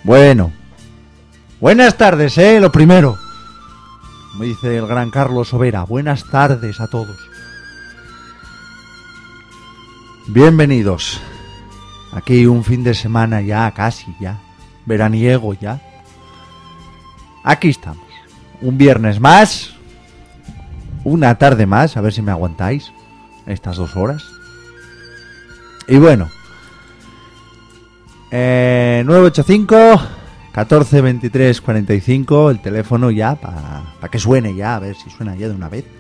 Bueno, buenas tardes, lo primero. Me dice el gran Carlos Overa, buenas tardes a todos. Bienvenidos. Aquí un fin de semana ya, casi ya, veraniego ya. Aquí estamos, un viernes más, una tarde más, a ver si me aguantáis estas 2 horas. Y bueno, 985 14 23 45, el teléfono ya para que suene ya, a ver si suena ya de una vez.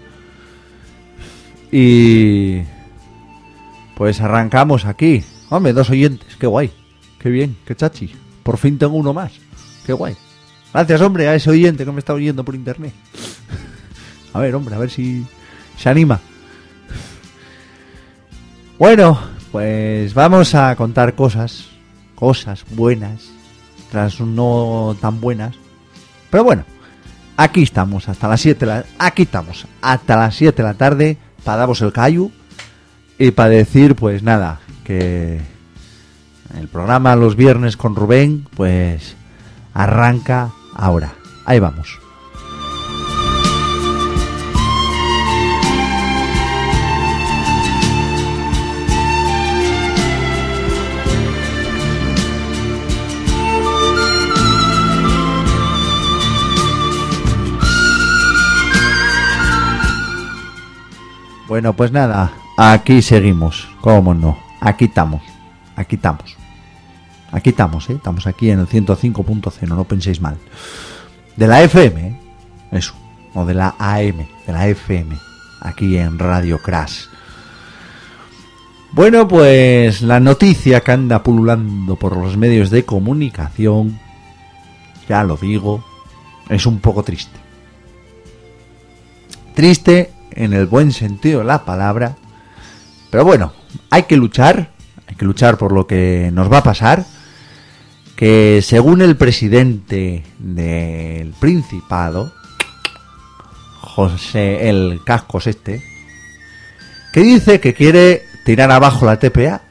Y pues arrancamos aquí. Hombre, 2 oyentes, qué guay, qué bien, qué chachi. Por fin tengo uno más, qué guay. Gracias, hombre, a ese oyente que me está oyendo por internet. A ver, hombre, a ver si se anima. Bueno, pues vamos a contar cosas buenas, tras no tan buenas. Pero bueno, aquí estamos hasta las 7 de la tarde para daros el callo y para decir, pues nada, que el programa los viernes con Rubén, pues arranca ahora. Ahí vamos. Bueno, pues nada, aquí seguimos, cómo no, aquí estamos, estamos aquí en el 105.0, no penséis mal, de la FM, eso, o de la AM, de la FM, aquí en Radio Crash. Bueno, pues la noticia que anda pululando por los medios de comunicación, ya lo digo, es un poco triste. Triste en el buen sentido de la palabra, pero bueno, hay que luchar por lo que nos va a pasar, que según el presidente del Principado, José el Cascos que dice que quiere tirar abajo la TPA,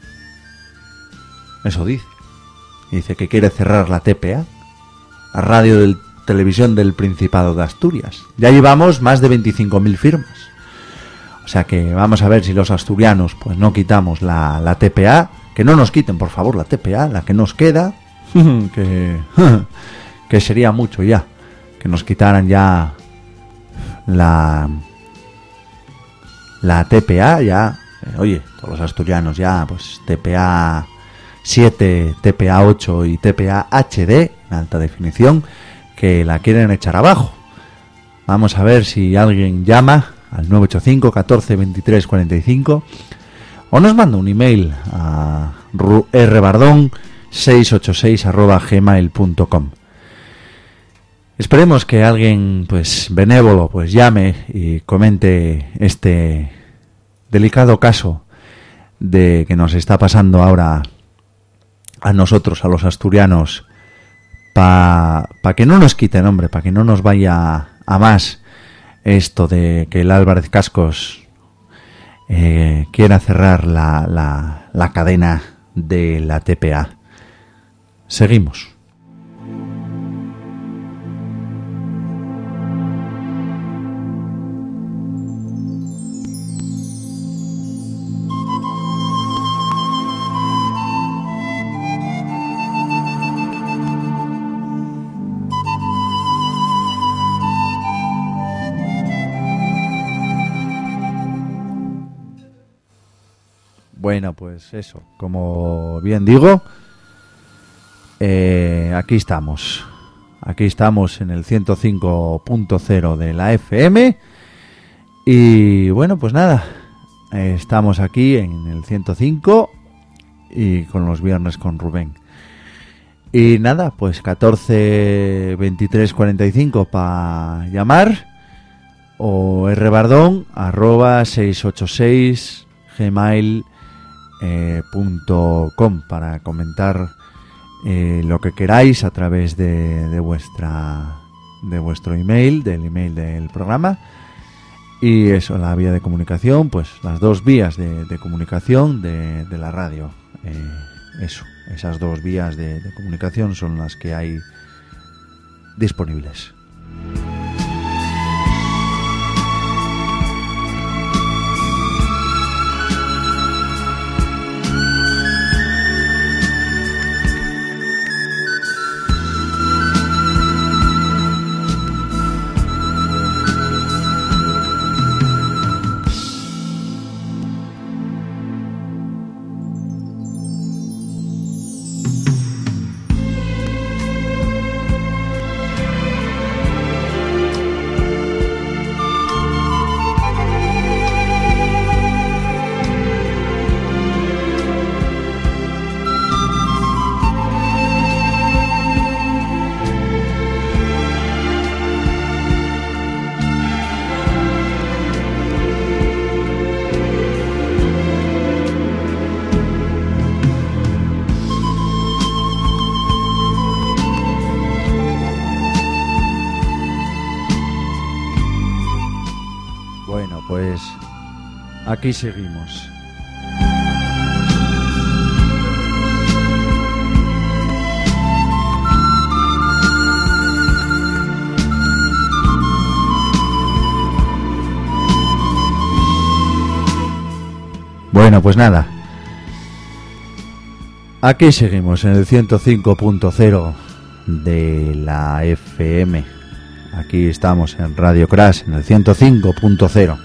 eso dice que quiere cerrar la TPA, la radio del Televisión del Principado de Asturias. Ya llevamos más de 25.000 firmas. O sea que vamos a ver si los asturianos pues no quitamos la TPA. Que no nos quiten, por favor, la TPA, la que nos queda. que sería mucho ya. Que nos quitaran ya la TPA ya. Oye, todos los asturianos ya, pues TPA 7, TPA 8 y TPA HD, en alta definición, que la quieren echar abajo. Vamos a ver si alguien llama al 985 14 23 45 o nos manda un email a rbardon686@gmail.com. Esperemos que alguien pues benévolo pues llame y comente este delicado caso de que nos está pasando ahora a nosotros, a los asturianos, para que no nos quiten, hombre, para que no nos vaya a más esto de que el Álvarez Cascos quiera cerrar la cadena de la TPA. Seguimos. Bueno, pues eso, como bien digo, aquí estamos en el 105.0 de la FM y bueno, pues nada, estamos aquí en el 105 y con los viernes con Rubén. Y nada, pues 14 23 45 para llamar o rbardon@686 gmail.com para comentar lo que queráis a través de vuestro email, del email del programa. Y eso, la vía de comunicación, pues las 2 vías de comunicación de la radio. Eso. Esas dos vías de comunicación son las que hay disponibles. Pues aquí seguimos. Bueno, pues nada. Aquí seguimos en el 105.0 de la FM. Aquí estamos en Radio Crash, en el 105.0.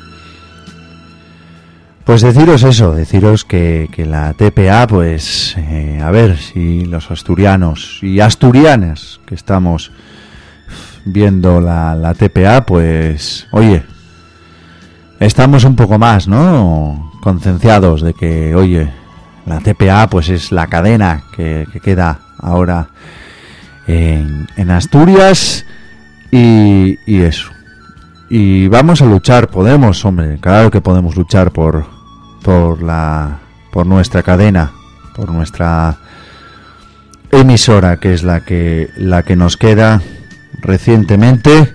Pues deciros eso, deciros que la TPA, pues, a ver si los asturianos y asturianas que estamos viendo la TPA, pues, oye, estamos un poco más, ¿no?, concienciados de que, oye, la TPA, pues, es la cadena que queda ahora en Asturias y eso. Y vamos a luchar, podemos, hombre, claro que podemos luchar por nuestra cadena, por nuestra emisora, que es la que nos queda recientemente,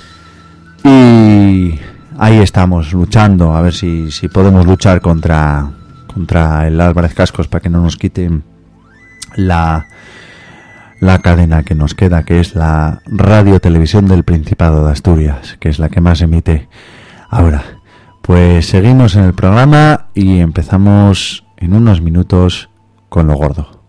y ahí estamos luchando, a ver si podemos luchar contra el Álvarez Cascos para que no nos quiten la cadena que nos queda, que es la Radio Televisión del Principado de Asturias, que es la que más emite ahora. Pues seguimos en el programa y empezamos en unos minutos con lo gordo.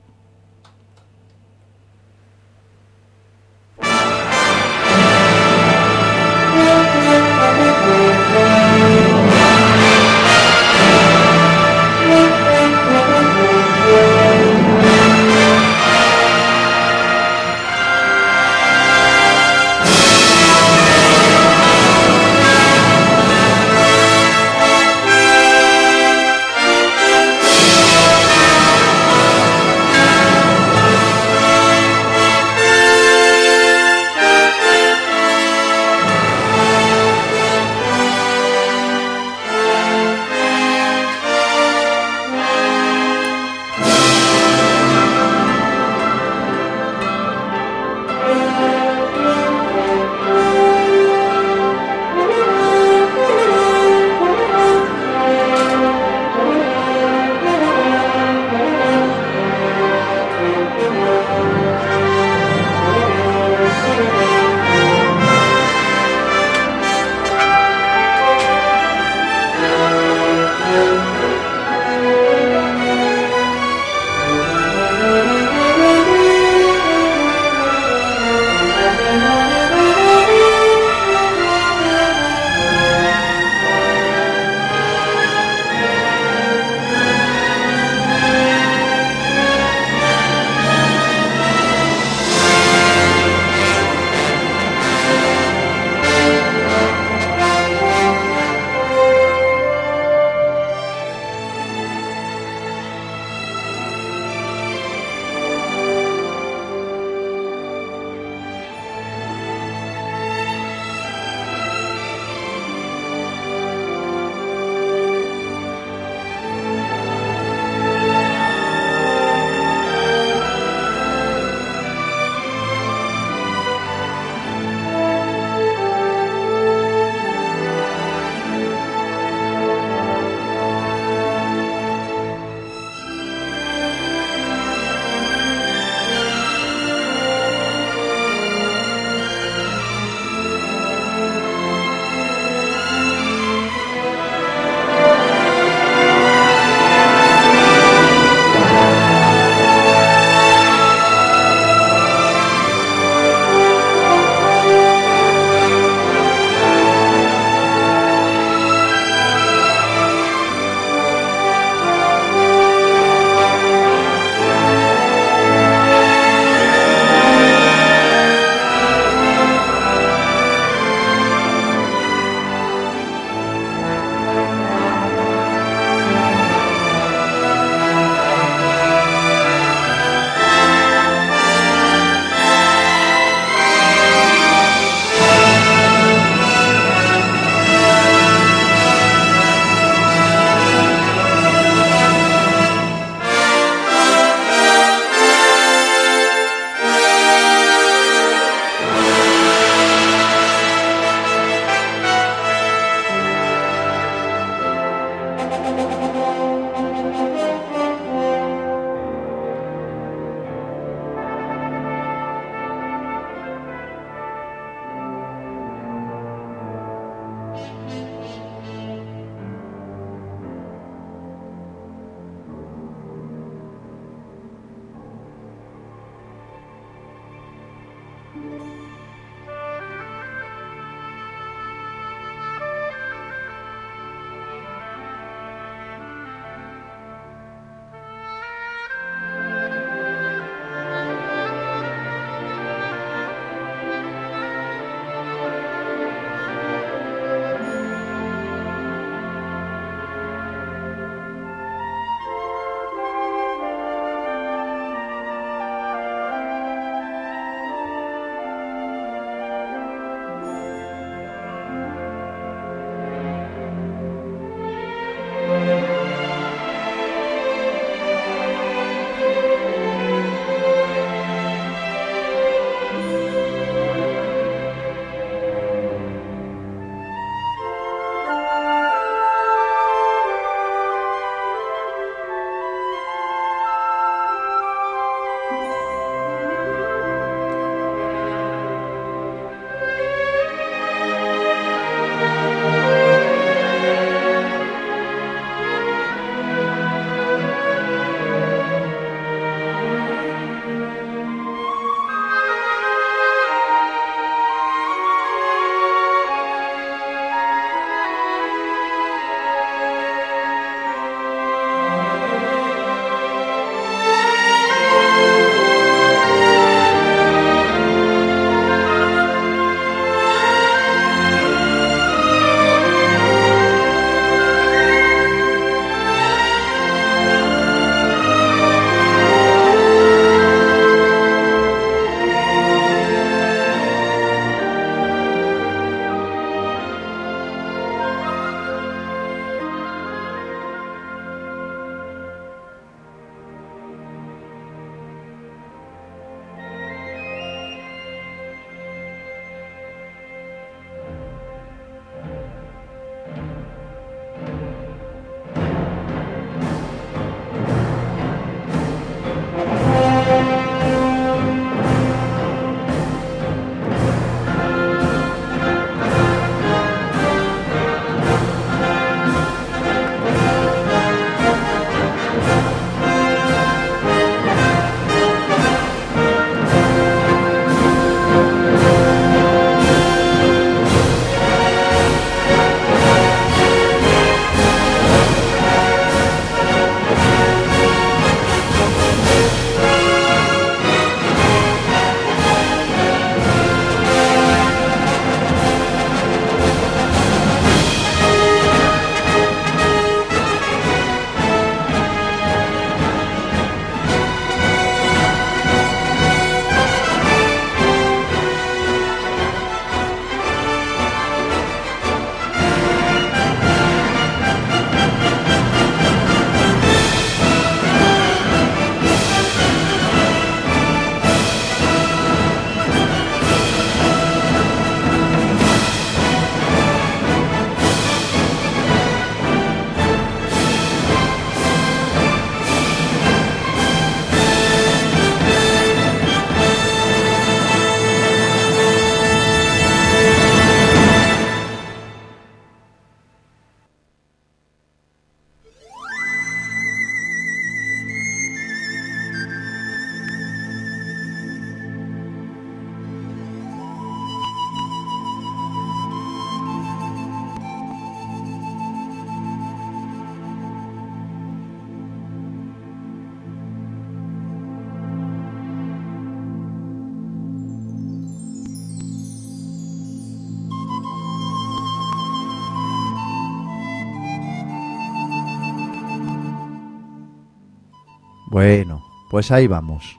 Bueno, pues ahí vamos.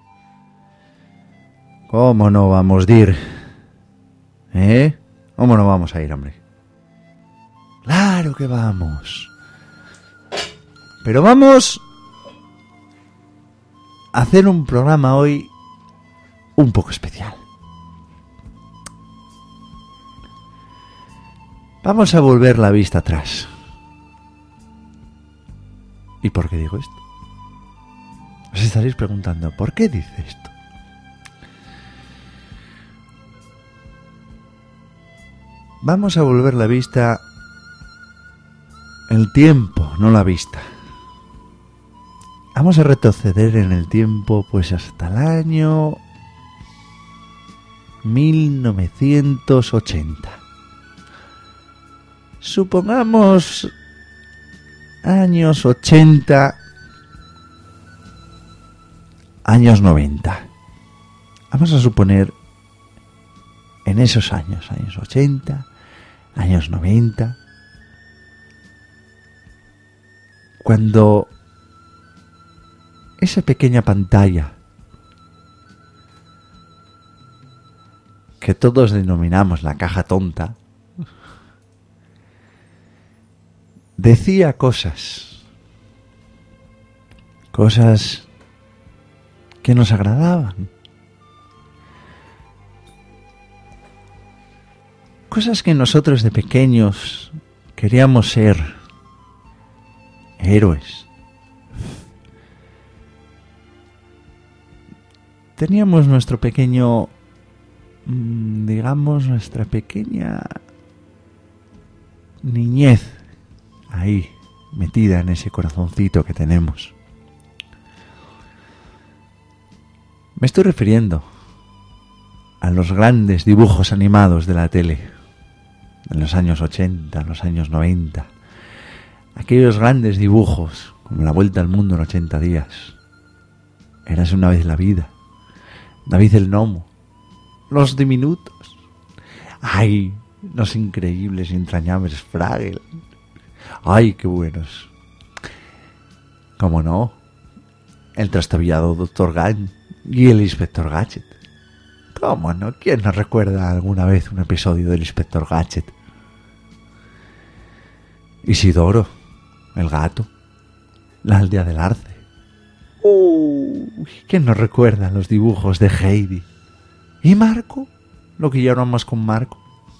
¿Cómo no vamos a ir? ¿Eh? ¿Cómo no vamos a ir, hombre? Claro que vamos. Pero vamos a hacer un programa hoy un poco especial. Vamos a volver la vista atrás. ¿Y por qué digo esto? Os estaréis preguntando, ¿por qué dice esto? Vamos a volver la vista, el tiempo, no la vista. Vamos a retroceder en el tiempo pues hasta el año 1980. Supongamos años 80, años 90. Vamos a suponer en esos años 80, años 90, cuando esa pequeña pantalla que todos denominamos la caja tonta decía cosas que nos agradaban, cosas que nosotros de pequeños queríamos ser héroes. Teníamos nuestro pequeño, digamos, nuestra pequeña niñez ahí, metida en ese corazoncito que tenemos. Me estoy refiriendo a los grandes dibujos animados de la tele, en los años 80, en los años 90. Aquellos grandes dibujos, como La Vuelta al Mundo en 80 días, Érase una vez la vida, David el Gnomo, Los Diminutos, ¡ay! Los increíbles y entrañables Fraggle, ¡ay, qué buenos! ¿Cómo no? El trastabillado Dr. Gant y el Inspector Gadget. ¿Cómo no? ¿Quién no recuerda alguna vez un episodio del Inspector Gadget? Isidoro, el gato, la aldea del arce. ¿Quién no recuerda los dibujos de Heidi? ¿Y Marco? Lo que llamamos con Marco.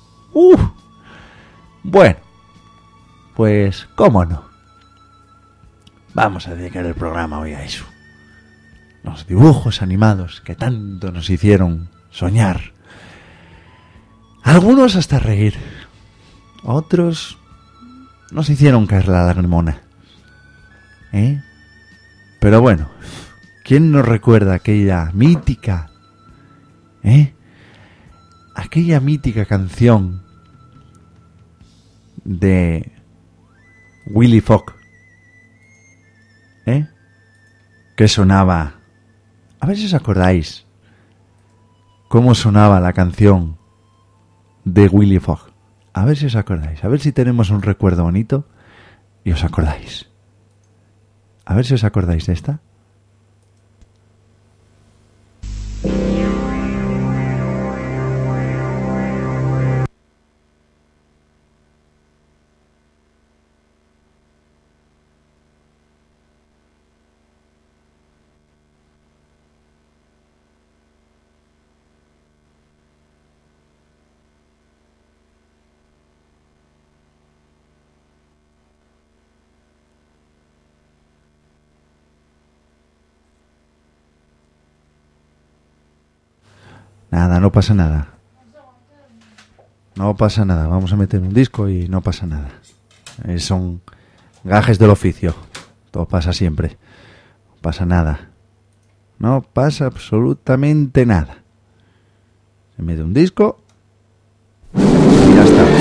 Bueno, pues cómo no. Vamos a dedicar el programa hoy a eso. Los dibujos animados que tanto nos hicieron soñar. Algunos hasta reír. Otros nos hicieron caer la lagrimona. Pero bueno, ¿quién nos recuerda aquella mítica, aquella mítica canción de Willy Fogg, que sonaba? A ver si os acordáis cómo sonaba la canción de Willy Fogg. A ver si os acordáis, a ver si tenemos un recuerdo bonito y os acordáis. A ver si os acordáis de esta. Nada, no pasa nada. No pasa nada. Vamos a meter un disco y no pasa nada. Son gajes del oficio. Todo pasa siempre. No pasa nada. No pasa absolutamente nada. Se mete un disco y ya está.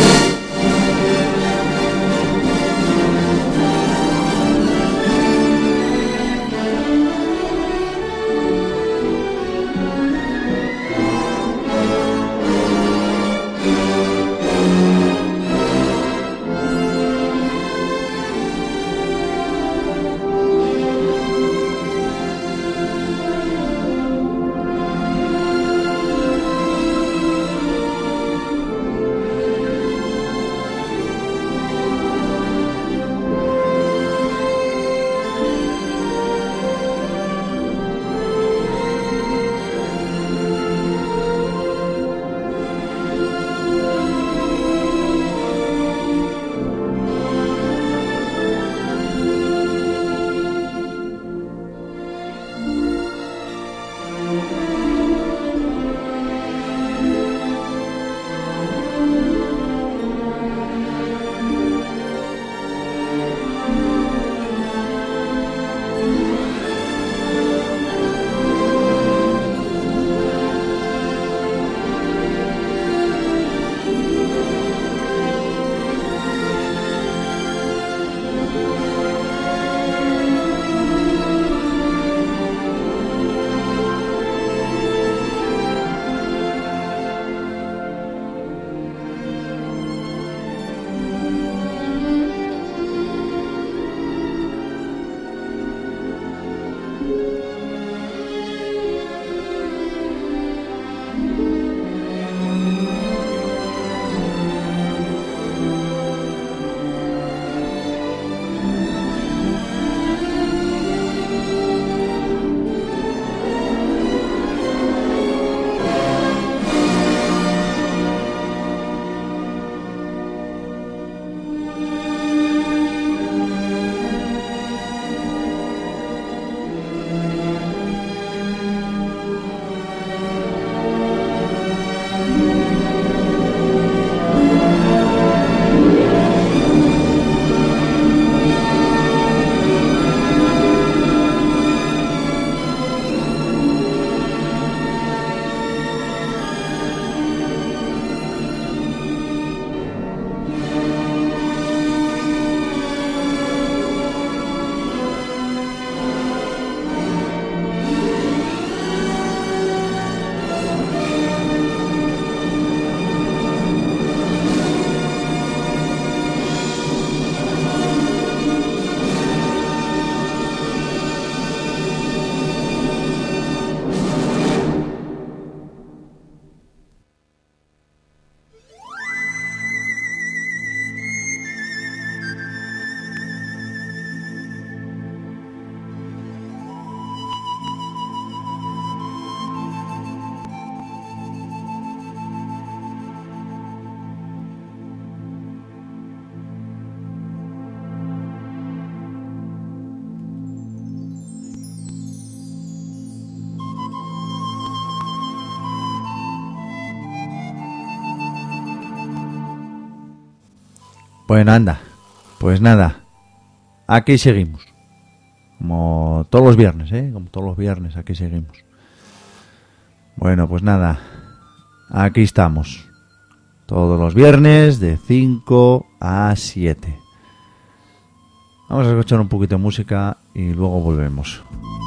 Bueno, anda. Pues nada. Aquí seguimos. Como todos los viernes, Como todos los viernes, aquí seguimos. Bueno, pues nada. Aquí estamos. Todos los viernes de 5 a 7. Vamos a escuchar un poquito de música y luego volvemos.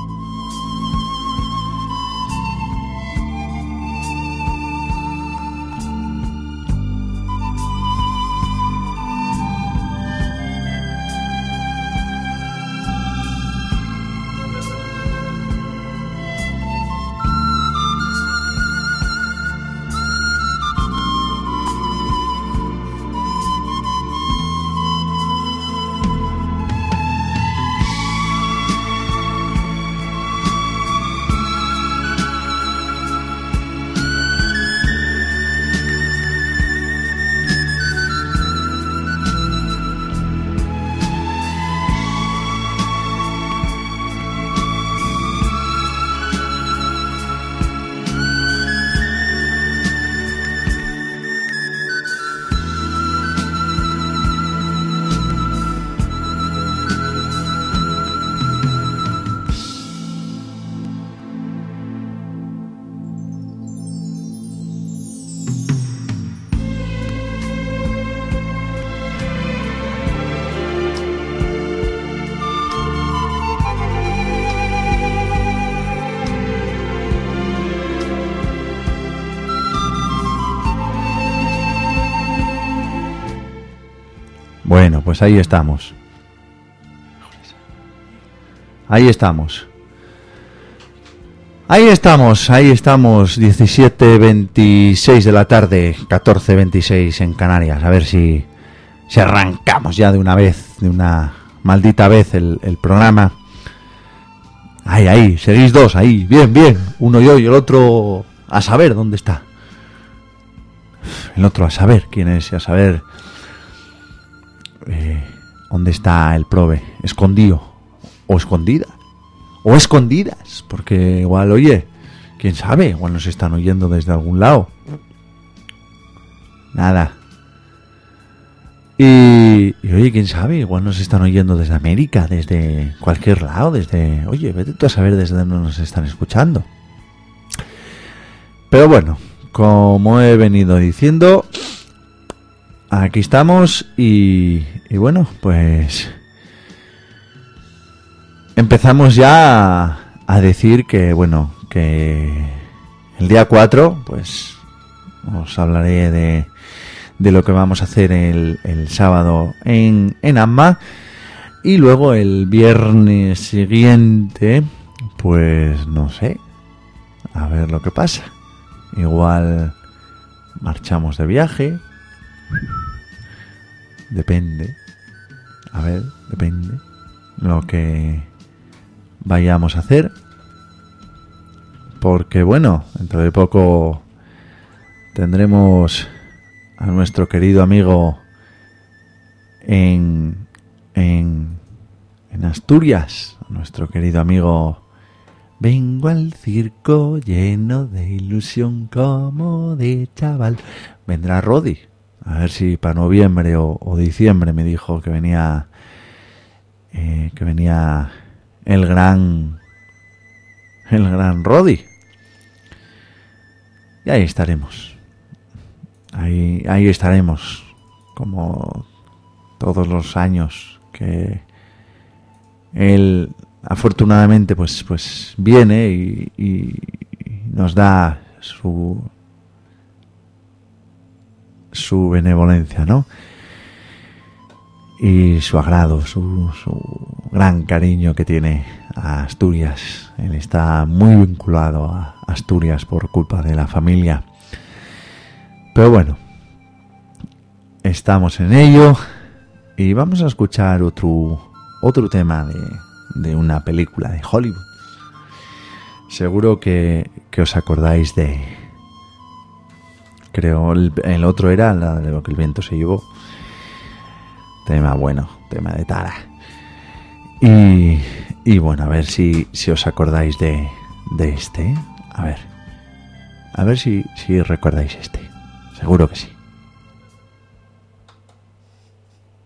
Bueno, pues ahí estamos. Ahí estamos. Ahí estamos, 17:26 de la tarde, 14:26 en Canarias. A ver si arrancamos ya de una vez, de una maldita vez el programa. Ahí, seguís dos, ahí, bien. Uno yo y el otro a saber dónde está. El otro a saber quién es, a saber dónde está el prove, escondido o escondida o escondidas, porque igual, oye, quién sabe, igual nos están oyendo desde algún lado. Nada. Y oye, quién sabe, igual nos están oyendo desde América, desde cualquier lado, oye, vete tú a saber desde dónde nos están escuchando. Pero bueno, como he venido diciendo, aquí estamos y bueno, pues empezamos ya a decir que, bueno, que el día 4, pues os hablaré de lo que vamos a hacer el sábado en AMMA, y luego el viernes siguiente, pues no sé, a ver lo que pasa. Igual marchamos de viaje. Depende. A ver, depende lo que vayamos a hacer. Porque bueno, dentro de poco tendremos a nuestro querido amigo en Asturias. A nuestro querido amigo. Vengo al circo lleno de ilusión como de chaval. Vendrá Rodi. A ver si para noviembre o diciembre me dijo que venía el gran Rodi. Y ahí estaremos. Ahí estaremos, como todos los años que él afortunadamente pues viene y nos da su benevolencia, ¿no? Y su agrado, su gran cariño que tiene a Asturias. Él está muy vinculado a Asturias por culpa de la familia. Pero bueno, estamos en ello y vamos a escuchar otro tema de una película de Hollywood. Seguro que os acordáis de... Creo el otro era la de lo que el viento se llevó. Tema bueno, tema de Tara. Y bueno, a ver si os acordáis de este. A ver si recordáis este. Seguro que sí.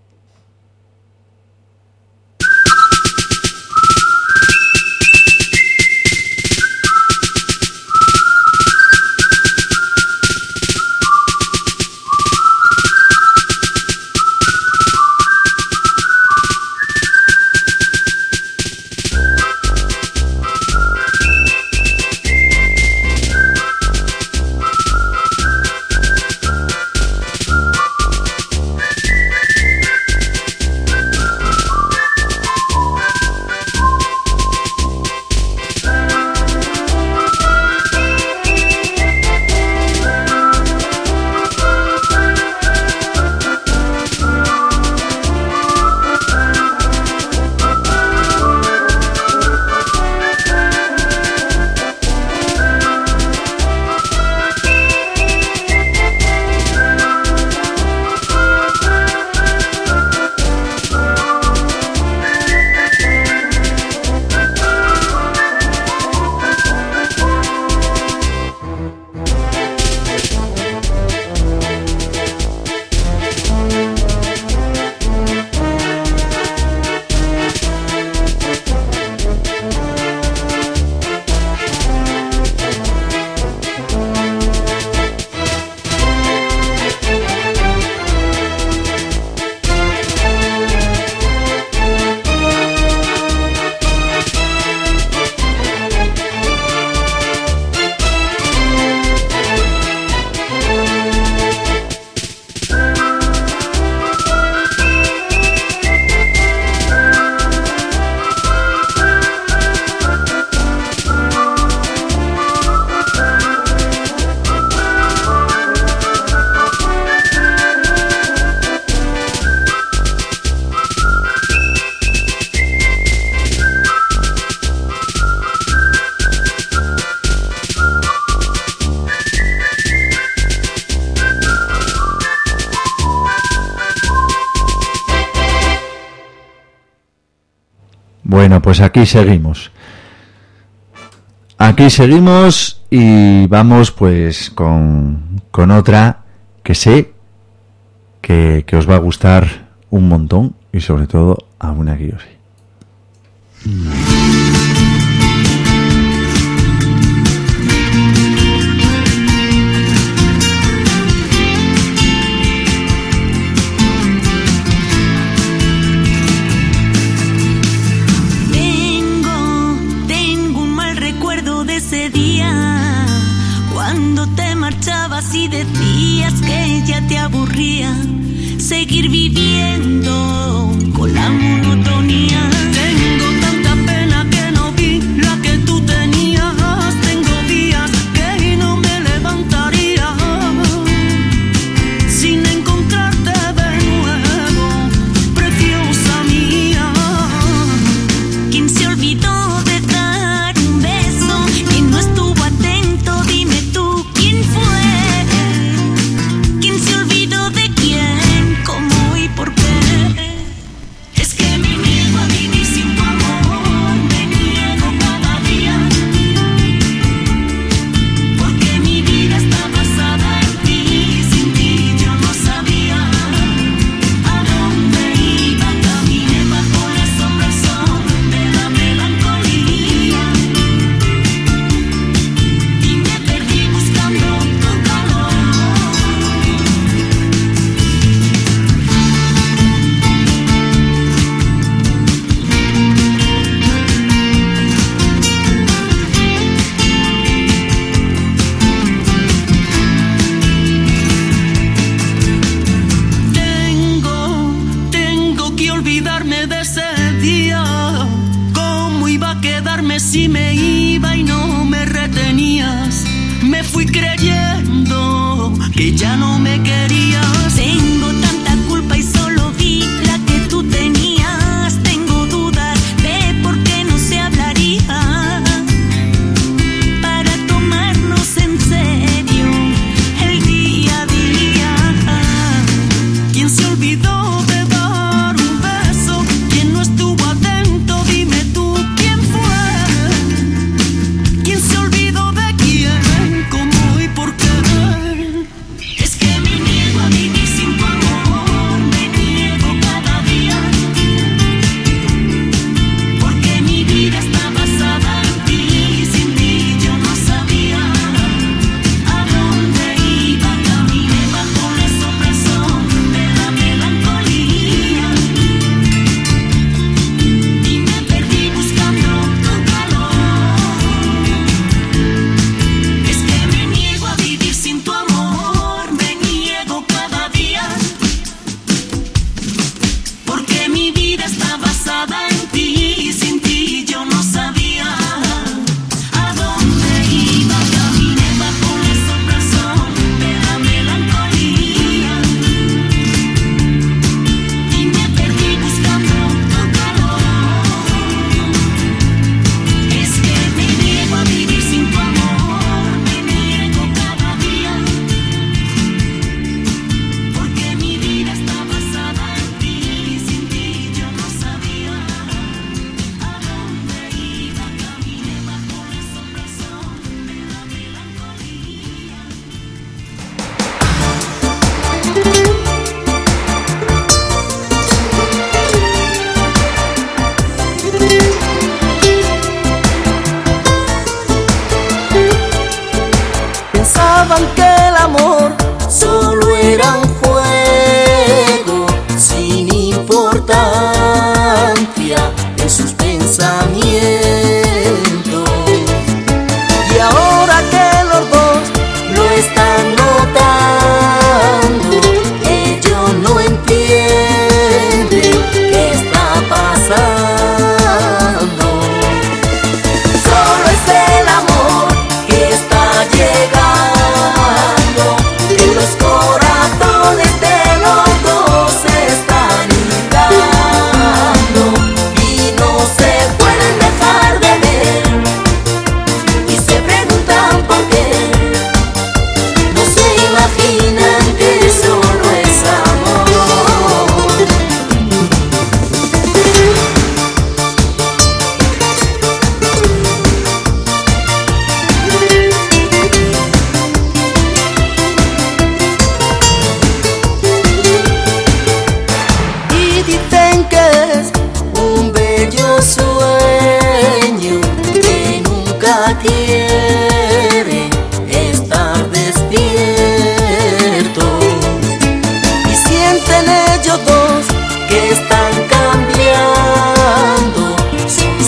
Bueno, pues aquí seguimos. Aquí seguimos y vamos pues con otra que sé que os va a gustar un montón y sobre todo a una que yo sé. Tengo un mal recuerdo de ese día, cuando te marchabas y decías que ya te aburría seguir viviendo con la monotonía. Tengo tanta pena que no vi la que tú tenías. Tengo días que no me levantaría sin encontrarte de nuevo, preciosa mía. ¿Quién se olvidó de dar un beso? ¿Quién no estuvo atento? Dime tú, ¿quién fue? ¿Quién se olvidó de quién? ¿Cómo y por qué? Es que me niego a vivir sin tu amor, me niego cada día, porque mi vida está basada en ti. Sin ti yo no sabía a dónde iba. Caminé bajo la sombra del sol de la melancolía y me perdí buscando tu calor. Tengo que olvidarme de ese día. ¿Cómo iba a quedarme si me iba y no me retenías? Me fui creyendo que ya no me querías. Tengo tanta culpa y solo vi la que tú tenías. Tengo dudas de por qué no se hablaría para tomarnos en serio el día a día. ¿Quién se olvidó de dar un beso? ¿Quién no estuvo atento? Dime tú, ¿quién fue? ¿Quién se olvidó de quién? ¿Cómo y por qué? Es que me niego a vivir sin tu amor, me niego cada día, porque mi vida está basada en ti. Sin ti yo no sabía a dónde iba. Caminé bajo la sombra del sol de la melancolía y me perdí buscando tu calor. Es que me niego a vivir sin tu amor, me niego cada día, porque mi vida está basada en ti. Sin ti yo no sabía a dónde iba. Caminé bajo la sombra del sol de la melancolía y me perdí buscando tu calor. Es que me niego a vivir sin tu amor, me niego cada día, porque mi vida está basada en ti. Sin ti yo no sabía a dónde iba. Caminé bajo la sombra del sol de la melancolía. Pensaban que el amor solo era un juego sin importancia en sus pensamientos. Y ahora que los dos lo están notando, ellos no entienden qué está pasando. Solo es el amor que está llegando, en los corazones de los dos se están hilando y no se pueden dejar de ver. quiere estar despierto. Y sienten ellos dos que están cambiando, sus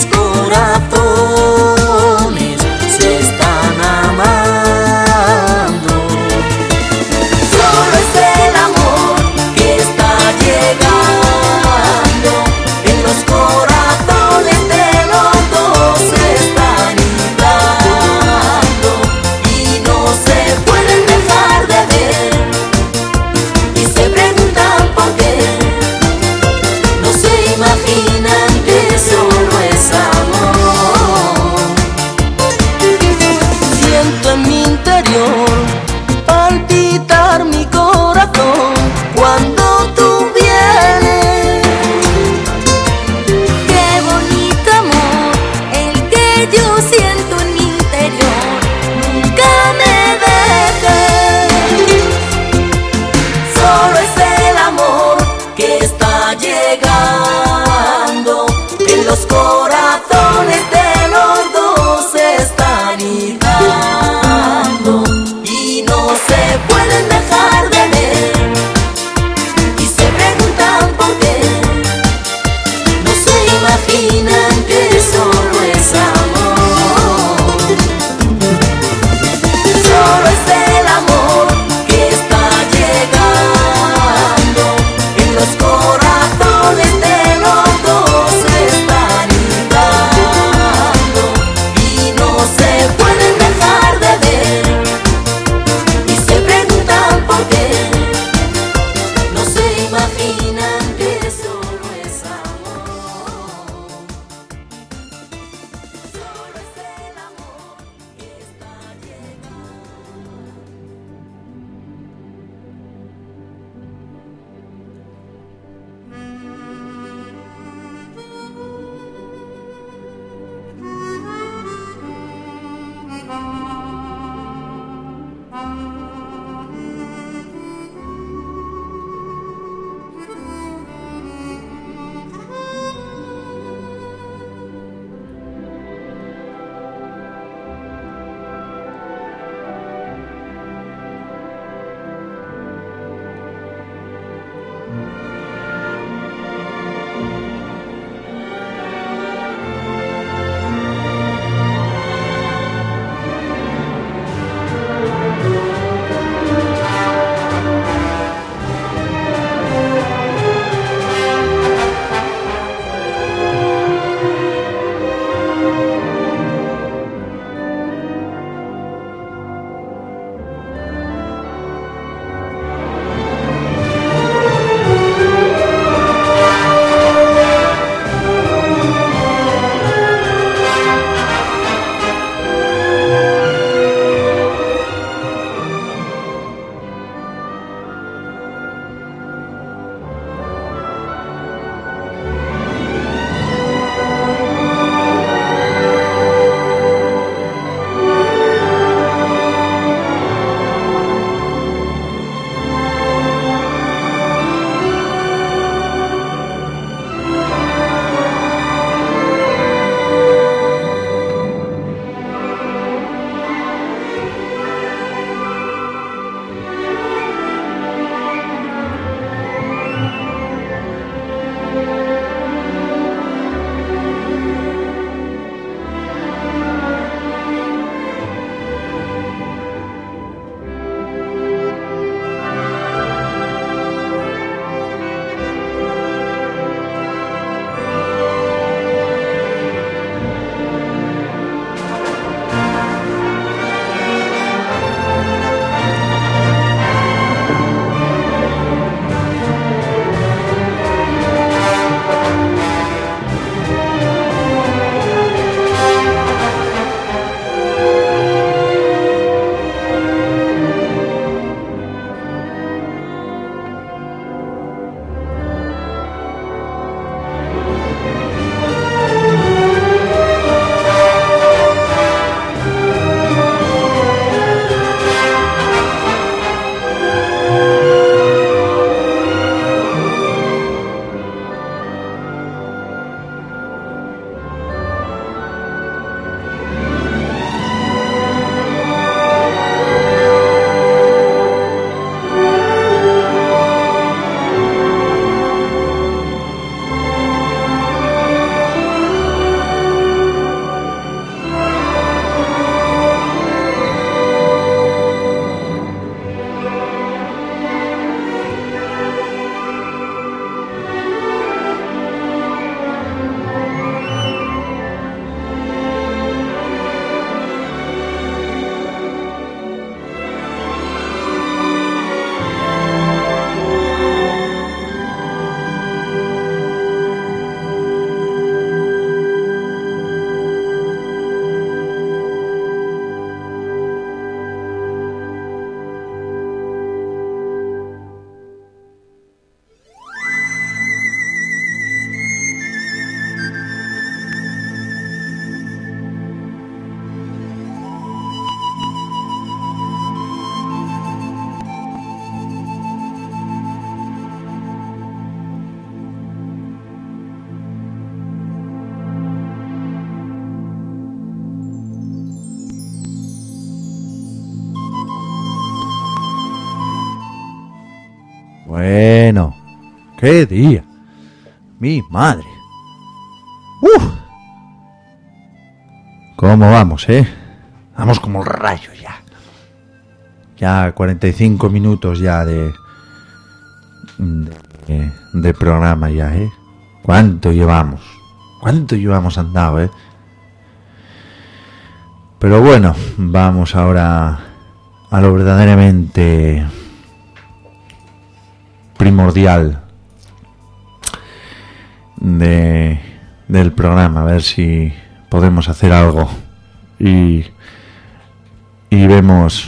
corazones se están amando. Solo es el amor que está llegando, en los corazones de los dos se está vibrando. Bueno, qué día. Mi madre. ¡Uf! ¿Cómo vamos, Vamos como el rayo ya. Ya 45 minutos ya de programa ya, ¿Cuánto llevamos? ¿Cuánto llevamos andado, Pero bueno, vamos ahora a lo verdaderamente primordial del programa, a ver si podemos hacer algo y vemos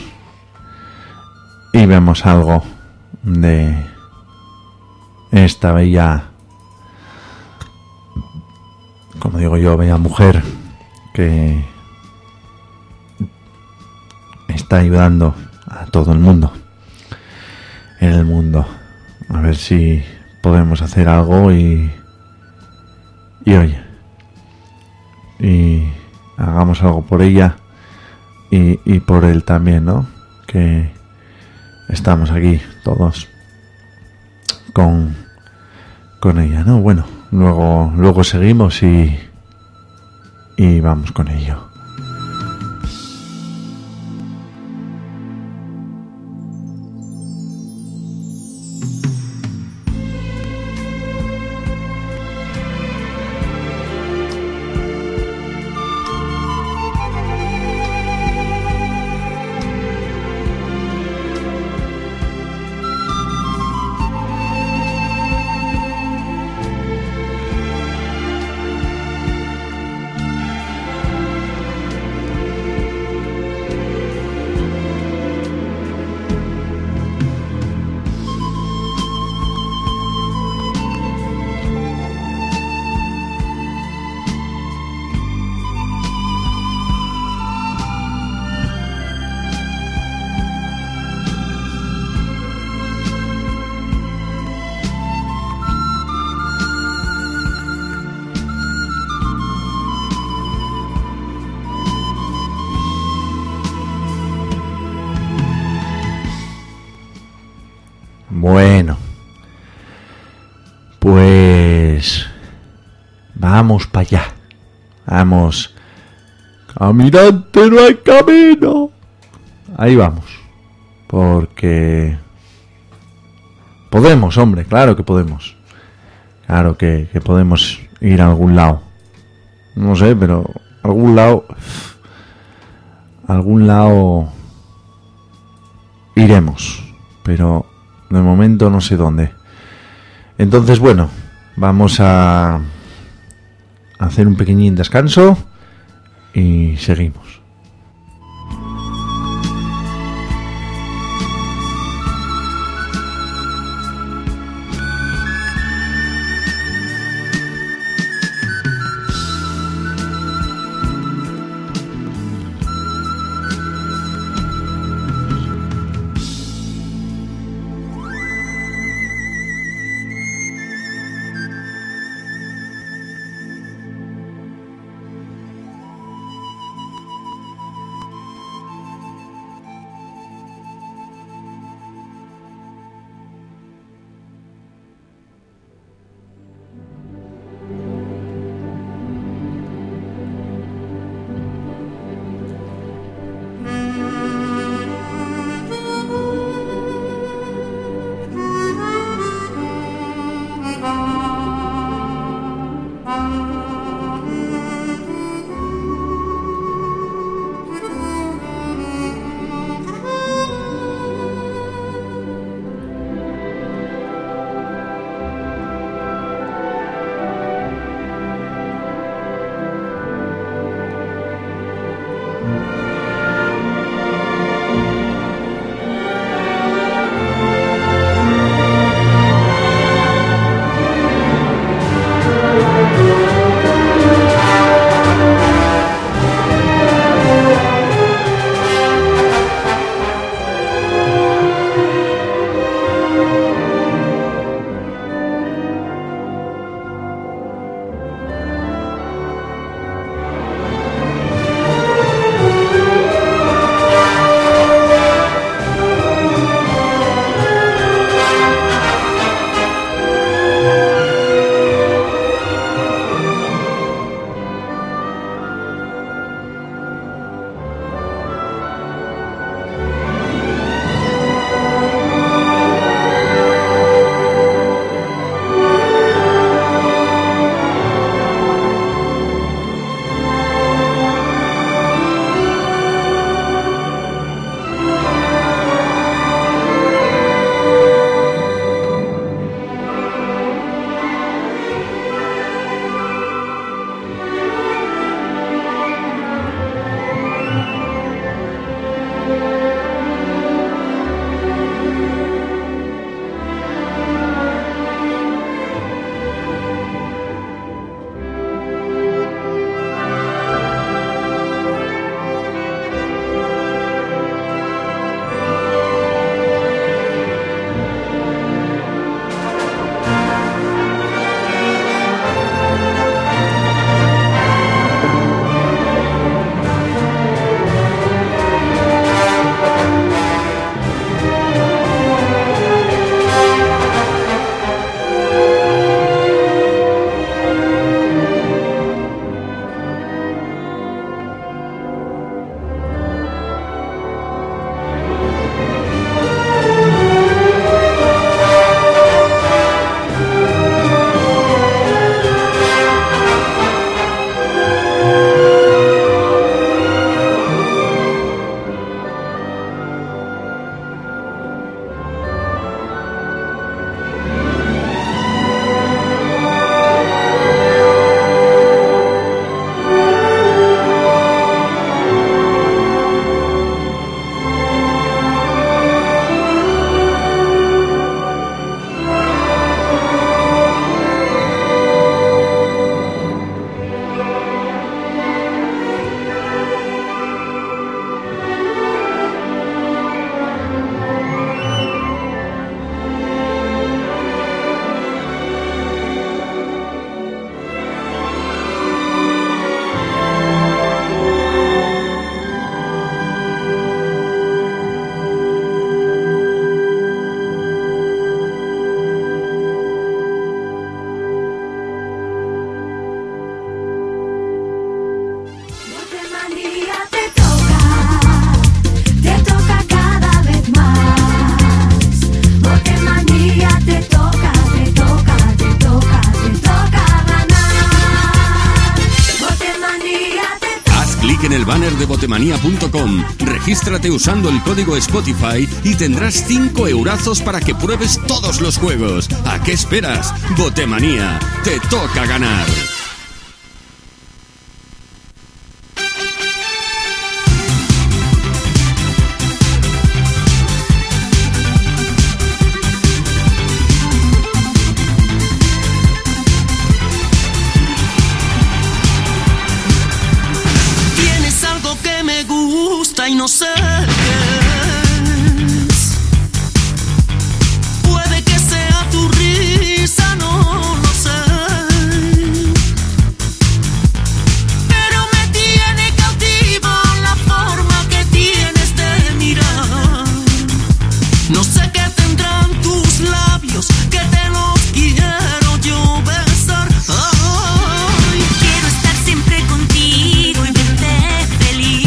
algo de esta bella, como digo yo, bella mujer que está ayudando a todo el mundo en el mundo. A ver si podemos hacer algo y oye, y hagamos algo por ella y por él también, ¿no? Que estamos aquí todos con ella, ¿no? Bueno, luego seguimos y vamos con ello. Bueno, pues vamos para allá. Vamos. Caminante no hay camino. Ahí vamos. Porque podemos, hombre, claro que podemos. Claro que podemos ir a algún lado. No sé, pero algún lado iremos. Pero de momento no sé dónde. Entonces, bueno, vamos a hacer un pequeñín descanso y seguimos. en el banner de botemanía.com. Regístrate usando el código Spotify y tendrás 5 eurazos para que pruebes todos los juegos. ¿A qué esperas? Botemanía, te toca ganar. Y no sé qué es. Puede que sea tu risa, no lo sé. Pero me tiene cautivo la forma que tienes de mirar. No sé qué tendrán tus labios, que te los quiero yo besar. Ay, quiero estar siempre contigo y verte feliz.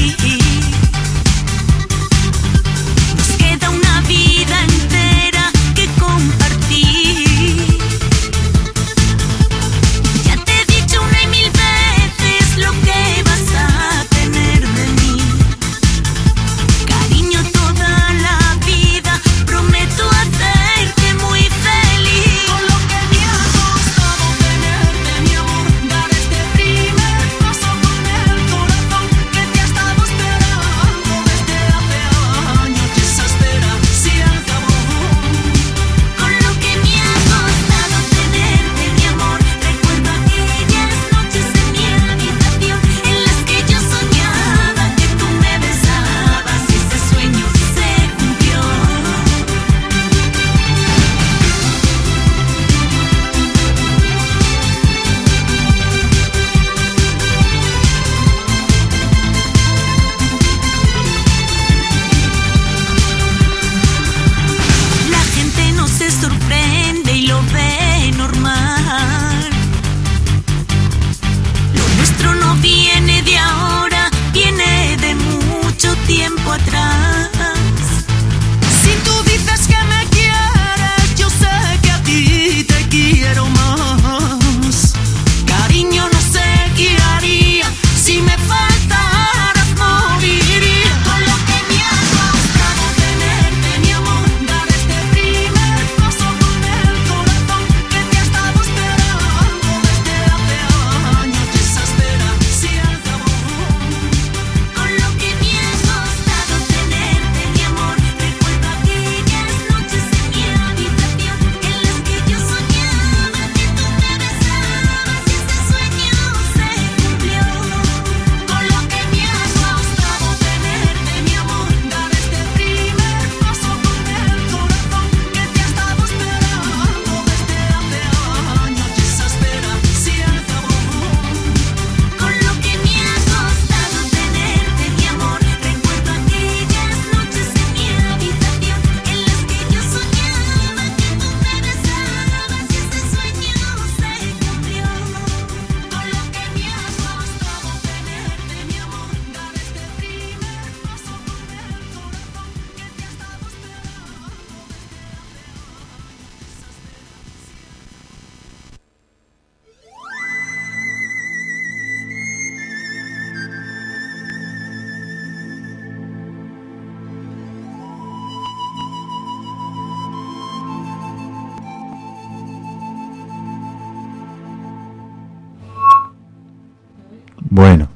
Bueno,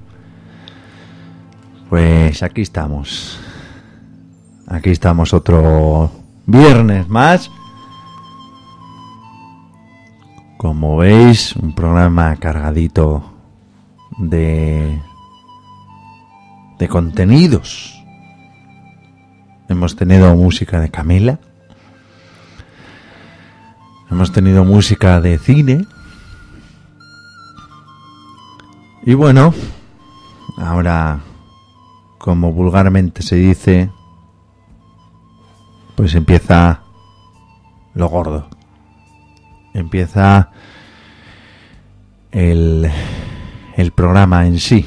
pues aquí estamos. Aquí estamos otro viernes más. Como veis, un programa cargadito de contenidos. Hemos tenido música de Camila. Hemos tenido música de cine. Y bueno, ahora, como vulgarmente se dice, pues empieza lo gordo. Empieza el programa en sí.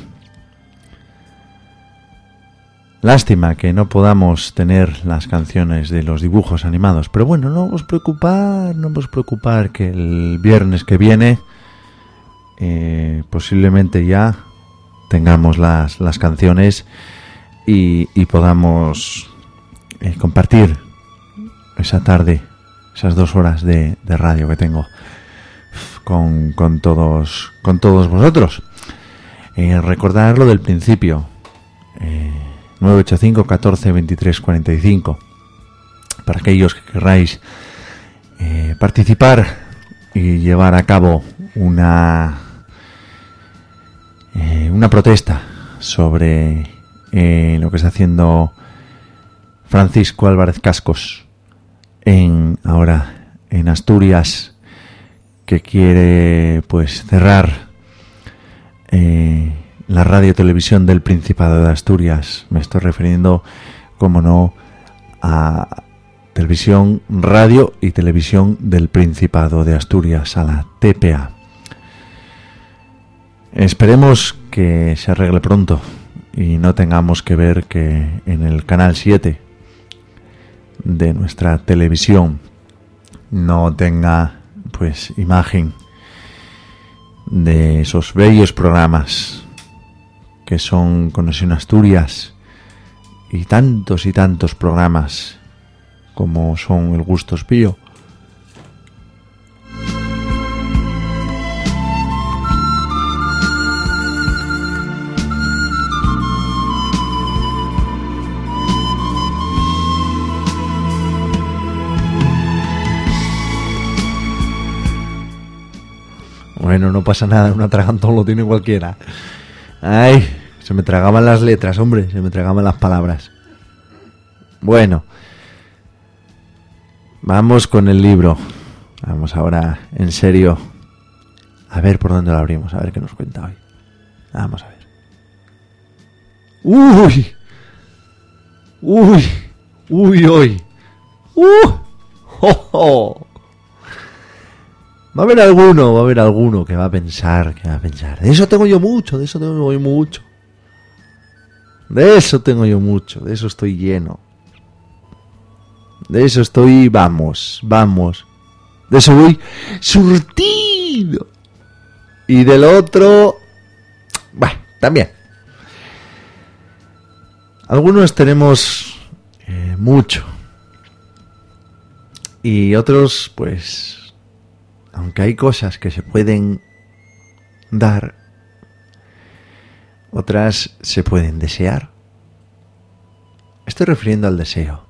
Lástima que no podamos tener las canciones de los dibujos animados, pero bueno, no os preocupar que el viernes que viene posiblemente ya tengamos las canciones y podamos compartir esa tarde, esas 2 horas de radio que tengo con todos vosotros. Recordar lo del principio, 985 14 23 45, para aquellos que queráis participar y llevar a cabo una protesta sobre lo que está haciendo Francisco Álvarez Cascos ahora en Asturias, que quiere pues cerrar la radio y televisión del Principado de Asturias. Me estoy refiriendo, como no, a televisión, radio y televisión del Principado de Asturias, a la TPA. Esperemos que se arregle pronto y no tengamos que ver que en el canal 7 de nuestra televisión no tenga pues imagen de esos bellos programas que son Conexión Asturias y tantos programas como son El Gusto es Pío. Bueno, no pasa nada, un atragantón lo tiene cualquiera. Ay, se me tragaban las letras, hombre, se me tragaban las palabras. Bueno, vamos con el libro. Vamos ahora, en serio, a ver por dónde lo abrimos, a ver qué nos cuenta hoy. Vamos a ver. ¡Uy! ¡Uy! ¡Uy, hoy! ¡Oh, oh! Va a haber alguno que va a pensar. De eso tengo yo mucho, de eso tengo yo mucho. De eso estoy lleno. De eso estoy, vamos. De eso voy surtido. Y del otro, bueno, también. Algunos tenemos mucho. Y otros, pues, aunque hay cosas que se pueden dar, otras se pueden desear. Estoy refiriendo al deseo.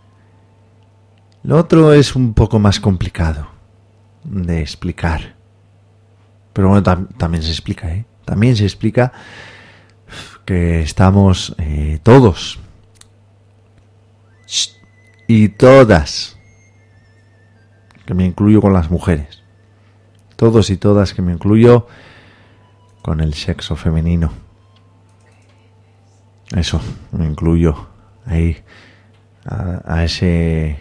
Lo otro es un poco más complicado de explicar. Pero bueno, también se explica, ¿eh? También se explica que estamos todos y todas, que me incluyo con las mujeres, todos y todas, que me incluyo con el sexo femenino. Eso, me incluyo ahí a ese.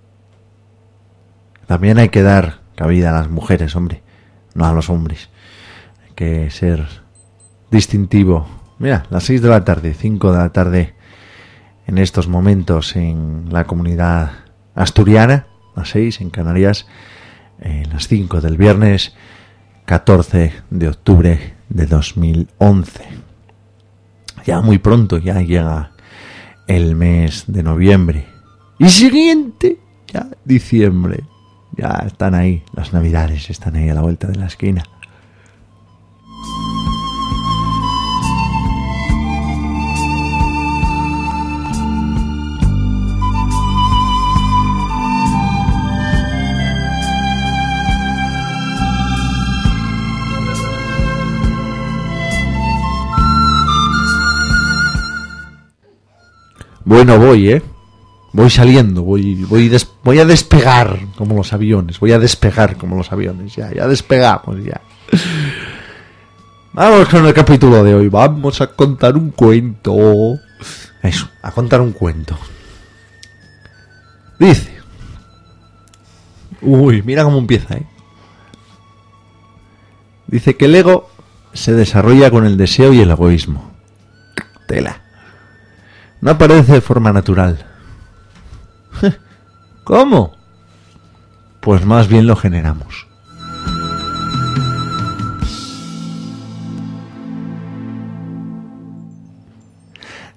También hay que dar cabida a las mujeres, hombre, no a los hombres. Hay que ser distintivo. Mira, las 6 de la tarde, 5 de la tarde en estos momentos en la comunidad asturiana, las 6 en Canarias, las 5 del viernes 14 de octubre de 2011. Ya muy pronto ya llega el mes de noviembre. Y siguiente, ya diciembre. Ya están ahí, las navidades están ahí a la vuelta de la esquina. Bueno, voy saliendo, voy a despegar como los aviones, ya despegamos ya. Vamos con el capítulo de hoy, vamos a contar un cuento. Eso, a contar un cuento. Dice, uy, mira cómo empieza, Dice que el ego se desarrolla con el deseo y el egoísmo. Tela. No aparece de forma natural. ¿Cómo? Pues más bien lo generamos.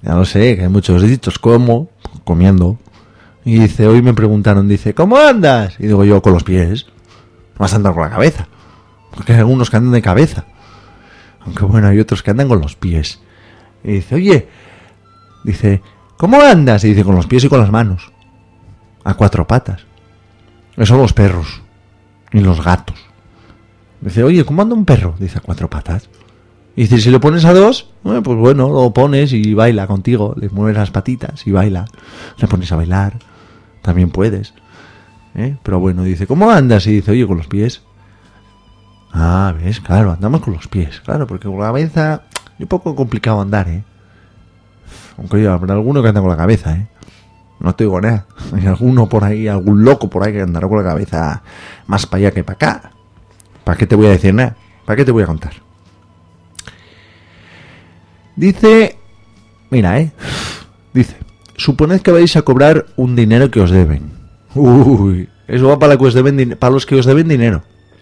Ya lo sé, que hay muchos dichos, como, comiendo. Y dice, hoy me preguntaron, dice, ¿cómo andas? Y digo yo, con los pies. No vas a andar con la cabeza. Porque hay algunos que andan de cabeza. Aunque bueno, hay otros que andan con los pies. Y dice, oye, dice, ¿cómo andas? Y dice, con los pies y con las manos. A 4 patas. Esos son los perros. Y los gatos. Dice, oye, ¿cómo anda un perro? Dice, a 4 patas. Y dice, si lo pones a 2, pues bueno, lo pones y baila contigo. Le mueves las patitas y baila. Le pones a bailar. También puedes. Pero bueno, dice, ¿cómo andas? Y dice, oye, con los pies. Ah, ves, claro, andamos con los pies. Claro, porque con la cabeza es un poco complicado andar, Aunque oye, habrá alguno que anda con la cabeza, No te digo nada. Hay alguno por ahí, algún loco por ahí que andará con la cabeza más para allá que para acá. ¿Para qué te voy a decir nada? ¿Para qué te voy a contar? Dice, mira, dice, suponed que vais a cobrar un dinero que os deben. Uy, eso va para los que os deben dinero.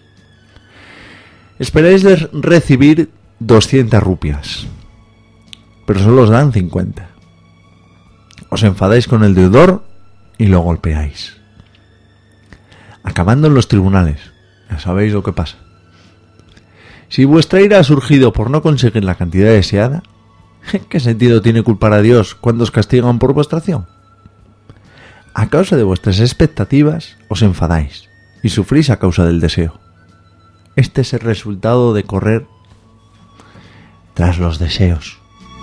Esperáis de recibir 200 rupias, pero solo os dan 50. Os enfadáis con el deudor y lo golpeáis. Acabando en los tribunales, ya sabéis lo que pasa. Si vuestra ira ha surgido por no conseguir la cantidad deseada, ¿qué sentido tiene culpar a Dios cuando os castigan por vuestra acción? A causa de vuestras expectativas os enfadáis y sufrís a causa del deseo. Este es el resultado de correr tras los deseos.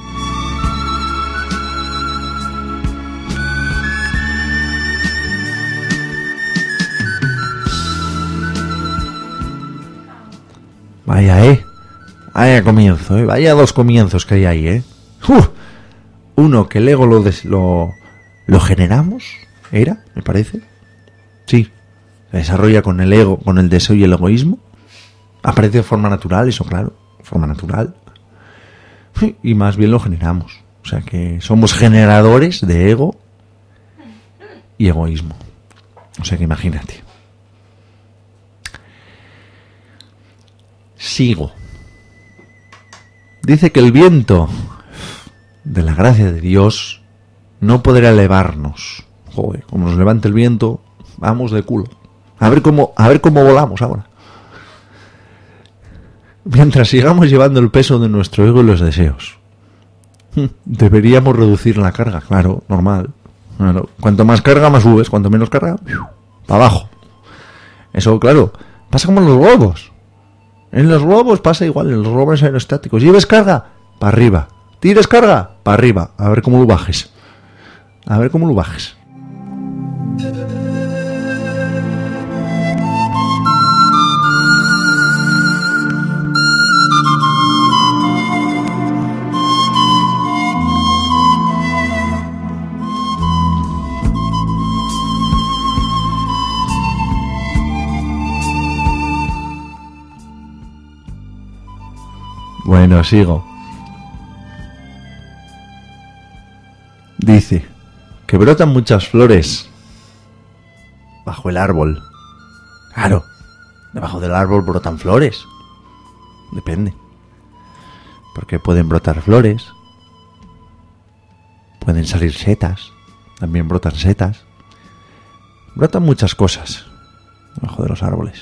Vaya, vaya comienzo, vaya 2 comienzos que hay ahí, Uno, que el ego lo generamos, me parece. Sí, se desarrolla con el ego, con el deseo y el egoísmo. Aparece de forma natural, eso claro, forma natural. Y más bien lo generamos. O sea que somos generadores de ego y egoísmo. O sea que imagínate. Sigo. Dice que el viento de la gracia de Dios no podrá elevarnos. Joder, como nos levante el viento, vamos de culo. A ver cómo volamos ahora. Mientras sigamos llevando el peso de nuestro ego y los deseos. Deberíamos reducir la carga, claro, normal. Claro. Cuanto más carga, más subes. Cuanto menos carga, para abajo. Eso, claro, pasa como en los globos. En los globos pasa igual, en los globos aerostáticos. Lleves carga, para arriba. Tires carga, para arriba. A ver cómo lo bajes. Bueno, sigo. Dice que brotan muchas flores bajo el árbol. Claro, debajo del árbol brotan flores. Depende. Porque pueden brotar flores. Pueden salir setas. También brotan setas. Brotan muchas cosas debajo de los árboles.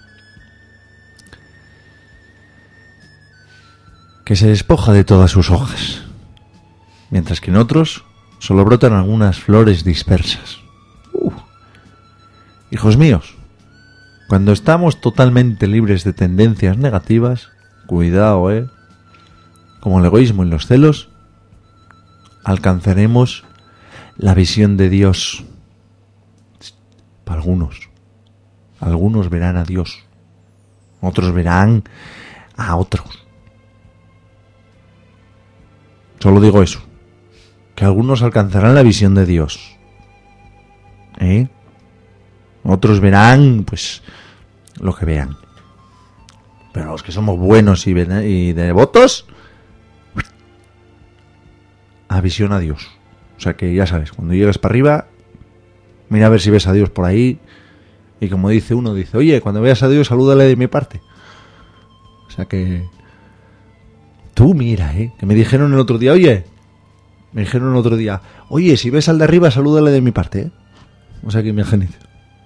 Que se despoja de todas sus hojas, mientras que en otros solo brotan algunas flores dispersas. Hijos míos, cuando estamos totalmente libres de tendencias negativas, cuidado, como el egoísmo y los celos, alcanzaremos la visión de Dios. Para algunos verán a Dios, otros verán a otros. Solo digo eso, que algunos alcanzarán la visión de Dios. Otros verán, pues, lo que vean. Pero los que somos buenos y devotos, a visión a Dios. O sea que ya sabes, cuando llegues para arriba, mira a ver si ves a Dios por ahí. Y como dice uno, dice, oye, cuando veas a Dios, salúdale de mi parte. O sea que... Tú mira, que me dijeron el otro día, oye, Me dijeron el otro día, oye, si ves al de arriba, salúdale de mi parte, ¿eh? O sea que imagínate.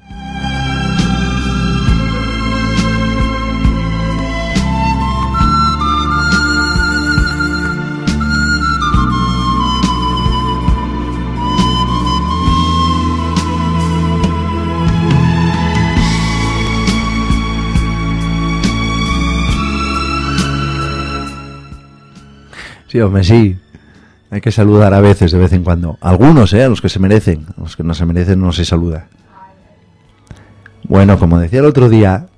Sí, hombre, sí. Hay que saludar a veces, de vez en cuando. Algunos, a los que se merecen. A los que no se merecen no se saluda. Bueno, como decía el otro día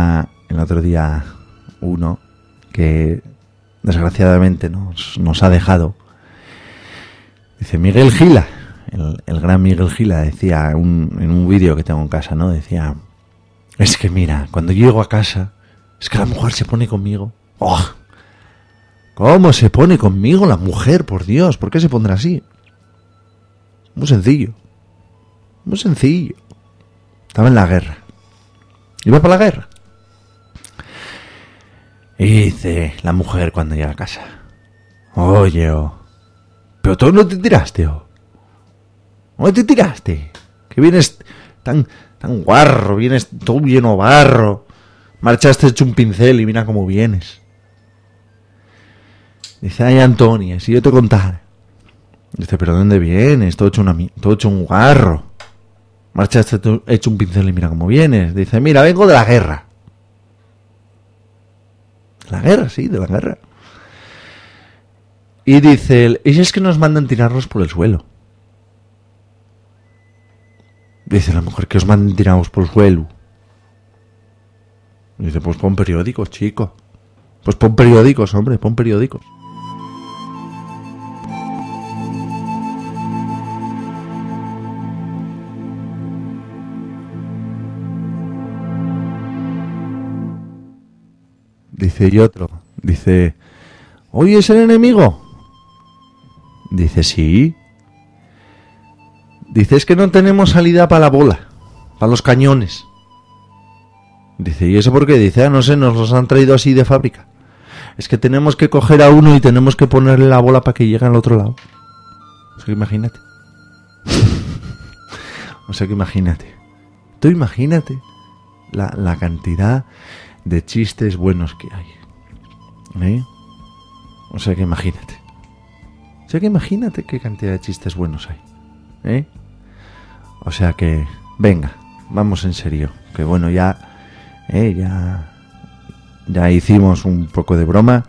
uno que desgraciadamente nos ha dejado. Dice Miguel Gila, el gran Miguel Gila, decía en un vídeo que tengo en casa, ¿no? Decía, es que mira, cuando llego a casa, es que la mujer se pone conmigo. ¡Oh! ¿Cómo se pone conmigo la mujer? Por Dios, ¿por qué se pondrá así? Muy sencillo. Muy sencillo. Estaba en la guerra. Iba para la guerra. Y dice la mujer cuando llega a casa, oye, pero tú no te tiraste, ¿no te tiraste? Que vienes tan guarro, vienes todo lleno de barro, marchaste hecho un pincel y mira cómo vienes. Dice, ay, Antonia, si yo te contara. Dice, pero ¿dónde vienes? Todo hecho un guarro. Marchaste hecho un pincel y mira cómo vienes. Dice, mira, vengo de la guerra. De la guerra, sí, de la guerra. Y dice, y es que nos mandan tirarnos por el suelo. Dice la mujer, que os mandan tirados por el suelo. Dice, pues pon periódicos, chico. Pues pon periódicos, hombre, pon periódicos. Dice, y otro, dice, oye, ¿es el enemigo? Dice, sí. Dice, es que no tenemos salida para la bola, para los cañones. Dice, ¿y eso por qué? Dice, no sé, nos los han traído así de fábrica. Es que tenemos que coger a uno y tenemos que ponerle la bola para que llegue al otro lado. O sea que imagínate. O sea que imagínate. Tú imagínate la cantidad de chistes buenos que hay. O sea que imagínate. O sea que imagínate qué cantidad de chistes buenos hay. O sea que, venga, vamos en serio. Que bueno, ya hicimos un poco de broma.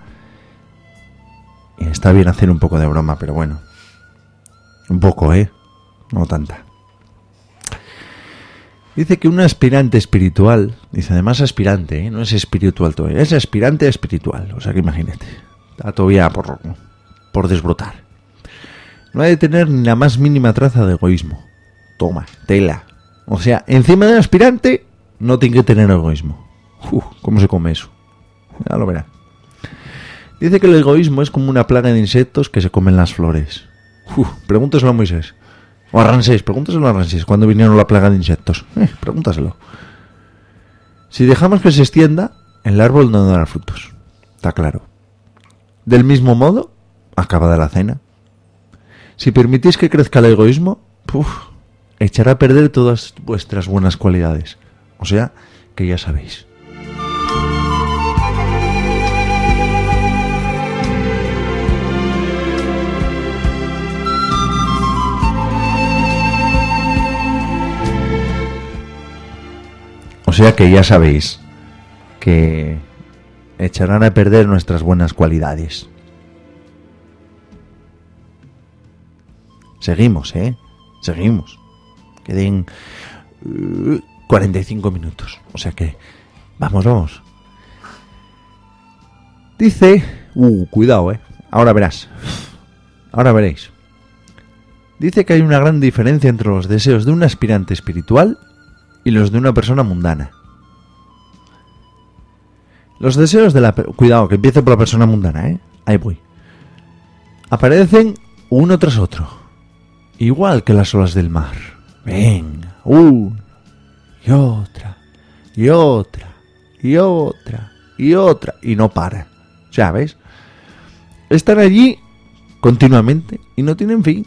Y está bien hacer un poco de broma, pero bueno. Un poco, no tanta. Dice que un aspirante espiritual, dice además aspirante, no es espiritual todavía, es aspirante espiritual, o sea que imagínate, está todavía por desbrotar. No ha de tener ni la más mínima traza de egoísmo. Toma, tela. O sea, encima del aspirante no tiene que tener egoísmo. ¿Cómo se come eso? Ya lo verá. Dice que el egoísmo es como una plaga de insectos que se comen las flores. Pregúntaselo a Moisés. O a Ramsés, pregúntaselo a Ramsés cuando vinieron la plaga de insectos. Pregúntaselo. Si dejamos que se extienda, el árbol no dará frutos. Está claro. Del mismo modo, acabada la cena, si permitís que crezca el egoísmo, echará a perder todas vuestras buenas cualidades. O sea, que ya sabéis. O sea que ya sabéis que echarán a perder nuestras buenas cualidades. Seguimos, Seguimos. Queden 45 minutos. O sea que vamos. Dice, cuidado, Ahora verás. Ahora veréis. Dice que hay una gran diferencia entre los deseos de un aspirante espiritual y los de una persona mundana. Los deseos de la... Cuidado, que empiece por la persona mundana, Ahí voy. Aparecen uno tras otro. Igual que las olas del mar. Venga, una. Y otra. Y otra. Y otra. Y otra. Y no paran. O sea, ¿ves? Están allí continuamente y no tienen fin.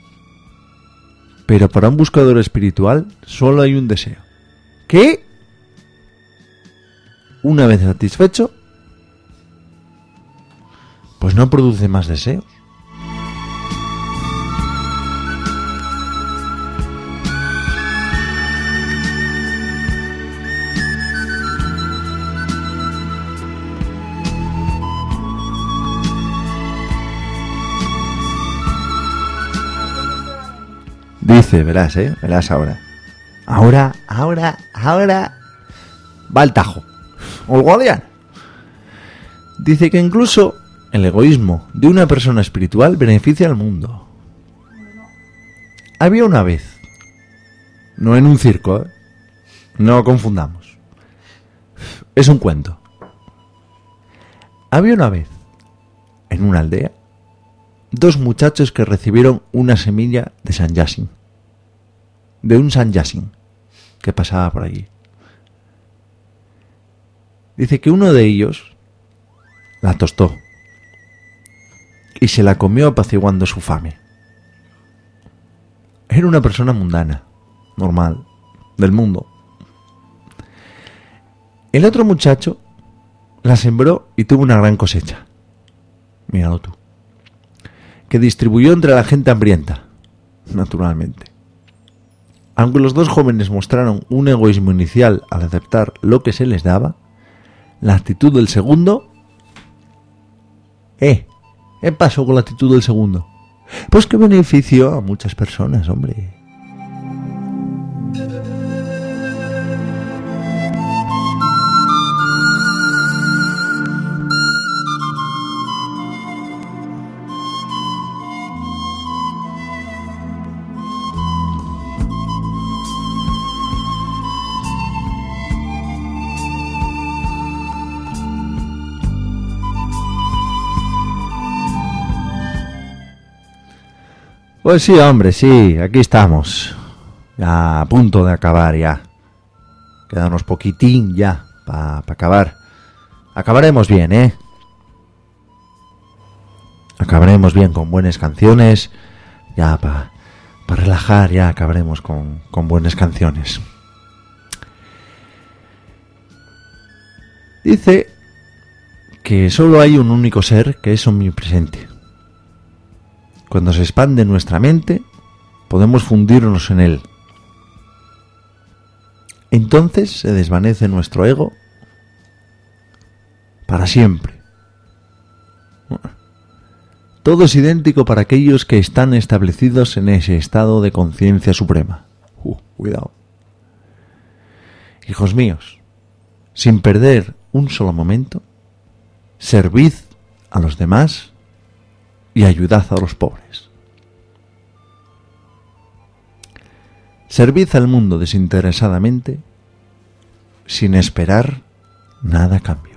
Pero para un buscador espiritual solo hay un deseo. Que, una vez satisfecho, pues no produce más deseos. Dice, verás ahora. Ahora. Va al tajo. O el guardián. Dice que incluso el egoísmo de una persona espiritual beneficia al mundo. Había una vez, no en un circo, no confundamos. Es un cuento. Había una vez, en una aldea, dos muchachos que recibieron una semilla de sanyasin. De un sanyasin que pasaba por allí. Dice que uno de ellos la tostó y se la comió apaciguando su fame. Era una persona mundana, normal, del mundo. El otro muchacho la sembró y tuvo una gran cosecha. Míralo tú. Que distribuyó entre la gente hambrienta, naturalmente. Aunque los dos jóvenes mostraron un egoísmo inicial al aceptar lo que se les daba, la actitud del segundo... ¿Qué pasó con la actitud del segundo? Pues que benefició a muchas personas, hombre. Pues sí, hombre, sí, aquí estamos. Ya a punto de acabar ya. Queda unos poquitín ya para acabar. Acabaremos bien, ¿eh? Acabaremos bien con buenas canciones. Ya para relajar, ya acabaremos con buenas canciones. Dice que solo hay un único ser que es omnipresente. Cuando se expande nuestra mente, podemos fundirnos en él. Entonces se desvanece nuestro ego para siempre. Todo es idéntico para aquellos que están establecidos en ese estado de conciencia suprema. Cuidado. Hijos míos, sin perder un solo momento, servid a los demás y ayudad a los pobres. Servid al mundo desinteresadamente, sin esperar nada a cambio.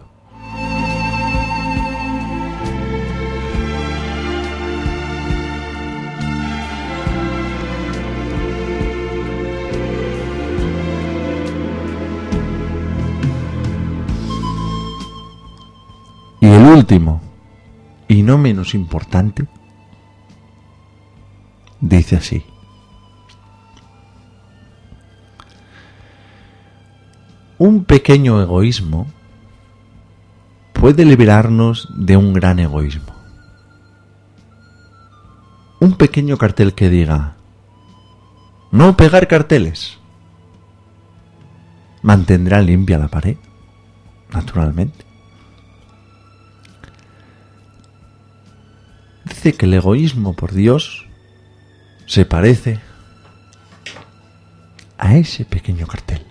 Y el último, y no menos importante, dice así: un pequeño egoísmo puede liberarnos de un gran egoísmo. Un pequeño cartel que diga "no pegar carteles" mantendrá limpia la pared, naturalmente. Dice que el egoísmo por Dios se parece a ese pequeño cartel.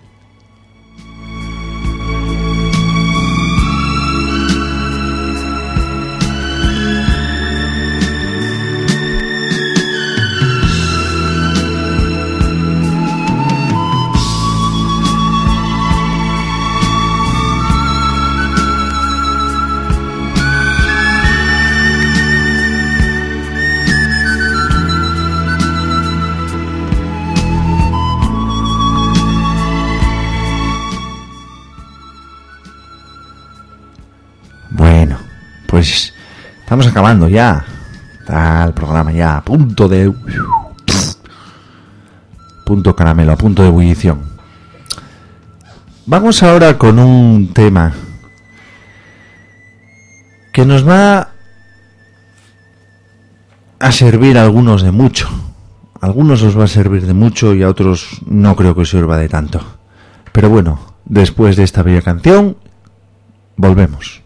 Pues estamos acabando ya. Está el programa ya a punto de... punto caramelo, a punto de ebullición. Vamos ahora con un tema que nos va a servir a algunos de mucho. A algunos os va a servir de mucho y a otros no creo que os sirva de tanto. Pero bueno, después de esta bella canción, volvemos.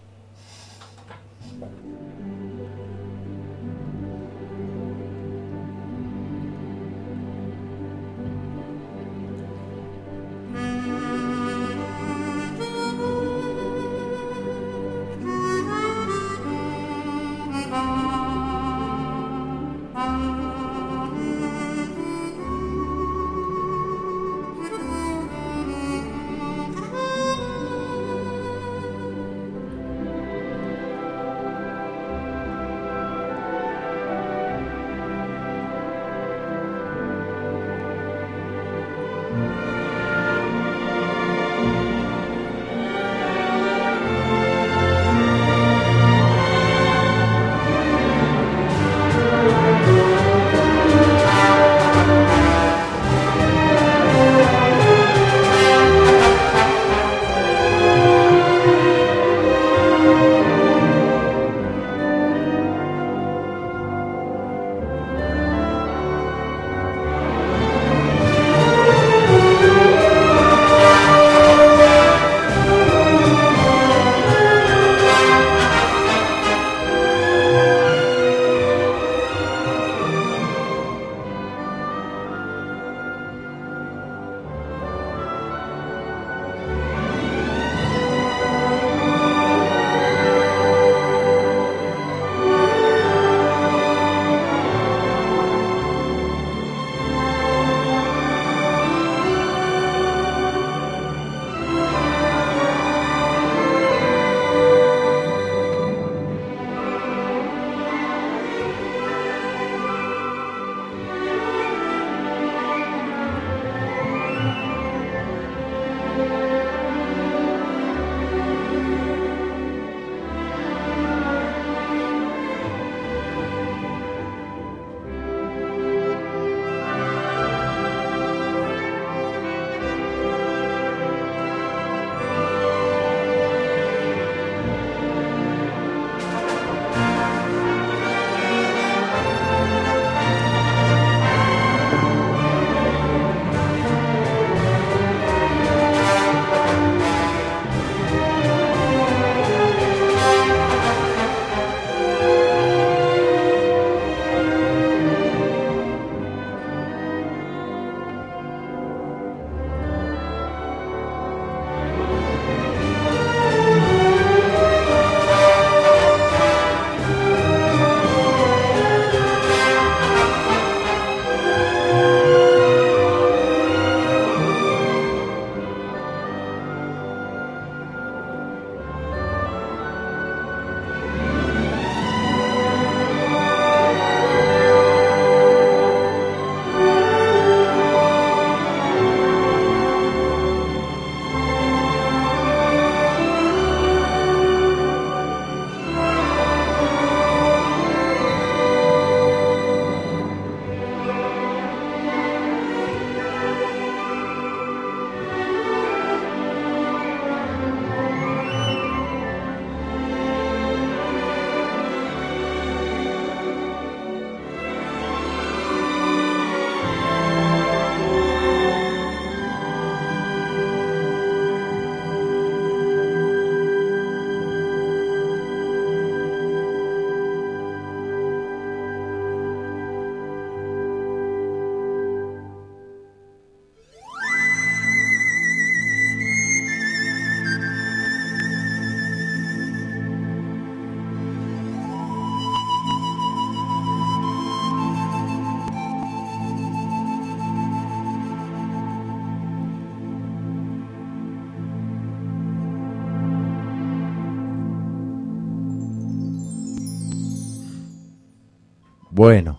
Bueno,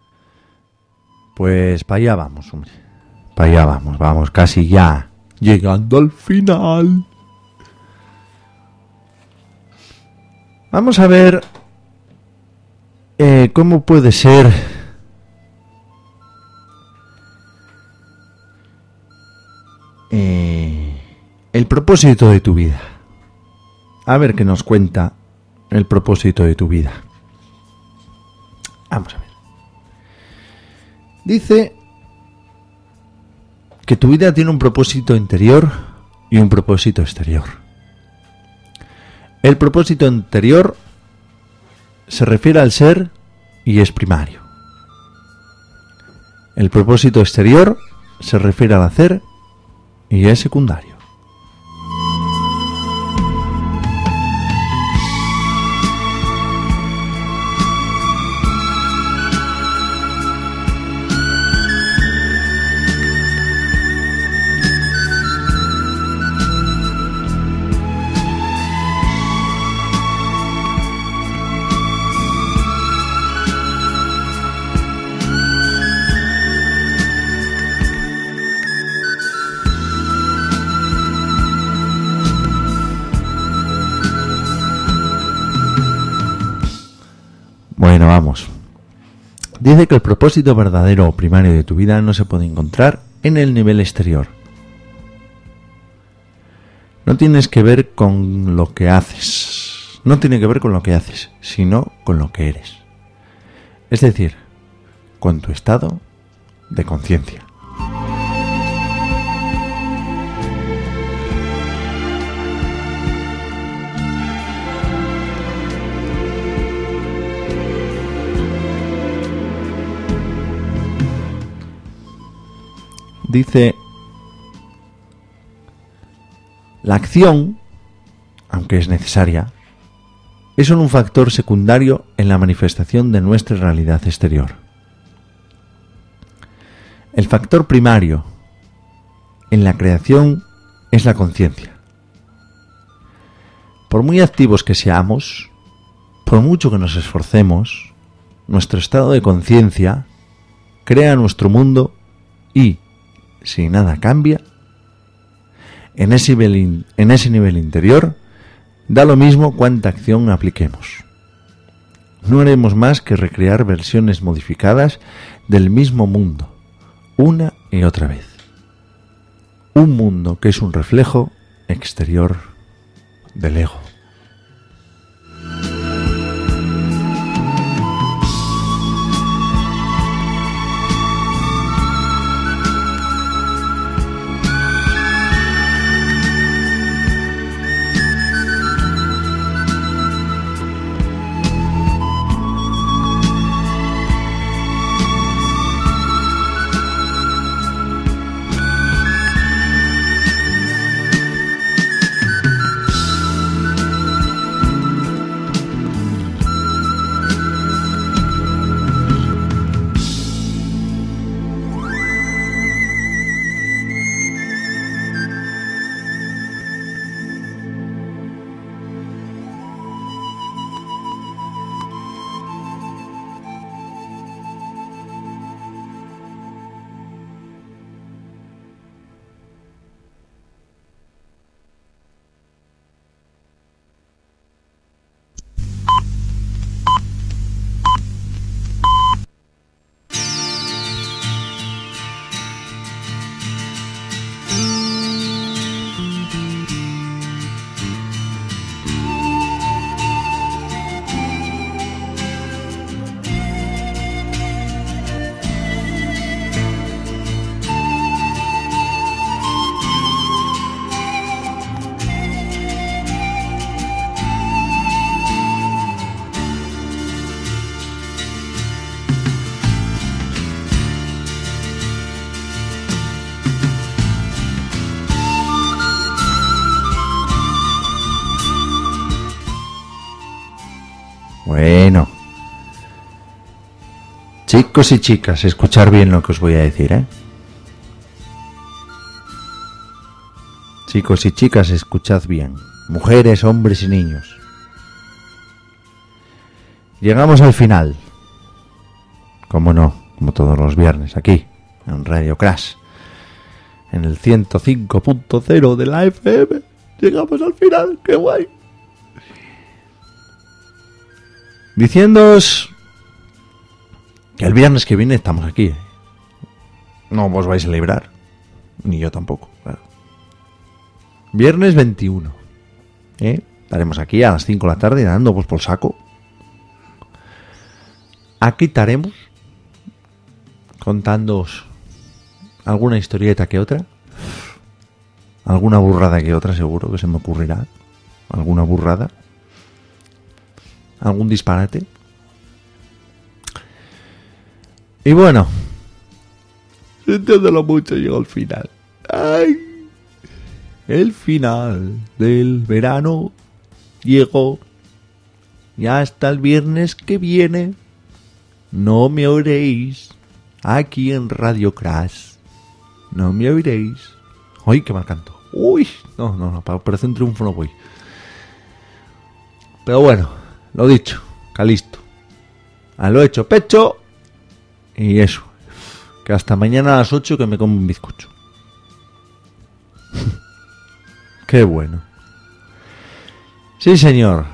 pues para allá vamos, hombre. Para allá vamos, vamos casi ya llegando al final. Vamos a ver ¿Cómo puede ser el propósito de tu vida? A ver qué nos cuenta el propósito de tu vida. Vamos a ver. Dice que tu vida tiene un propósito interior y un propósito exterior. El propósito interior se refiere al ser y es primario. El propósito exterior se refiere al hacer y es secundario. Bueno, vamos. Dice que el propósito verdadero o primario de tu vida no se puede encontrar en el nivel exterior. No tienes que ver con lo que haces. No tiene que ver con lo que haces, sino con lo que eres. Es decir, con tu estado de conciencia. Dice, la acción, aunque es necesaria, es solo un factor secundario en la manifestación de nuestra realidad exterior. El factor primario en la creación es la conciencia. Por muy activos que seamos, por mucho que nos esforcemos, nuestro estado de conciencia crea nuestro mundo y, si nada cambia, en ese nivel interior, da lo mismo cuánta acción apliquemos. No haremos más que recrear versiones modificadas del mismo mundo, una y otra vez. Un mundo que es un reflejo exterior del ego. Bueno, chicos y chicas, escuchar bien lo que os voy a decir, ¿eh? Chicos y chicas, escuchad bien. Mujeres, hombres y niños. Llegamos al final. Como no, como todos los viernes, aquí, en Radio Crash. En el 105.0 de la FM. Llegamos al final, qué guay. Diciéndoos Que el viernes que viene estamos aquí. No os vais a librar. Ni yo tampoco, claro. Viernes 21. Estaremos aquí a las 5 de la tarde dando pues por saco. Aquí estaremos contándoos alguna historieta que otra. Alguna burrada que otra seguro que se me ocurrirá. Alguna burrada. Algún disparate. Y bueno, sintiéndolo mucho, llegó el final. ¡Ay! El final del verano llegó. Y hasta el viernes que viene no me oiréis aquí en Radio Crash. No me oiréis. ¡Ay, qué mal canto! ¡Uy! No, parece un triunfo no voy. Pero bueno, lo dicho, Calisto. A lo hecho pecho. Y eso, que hasta mañana a las 8 que me como un bizcocho. Qué bueno. Sí, señor.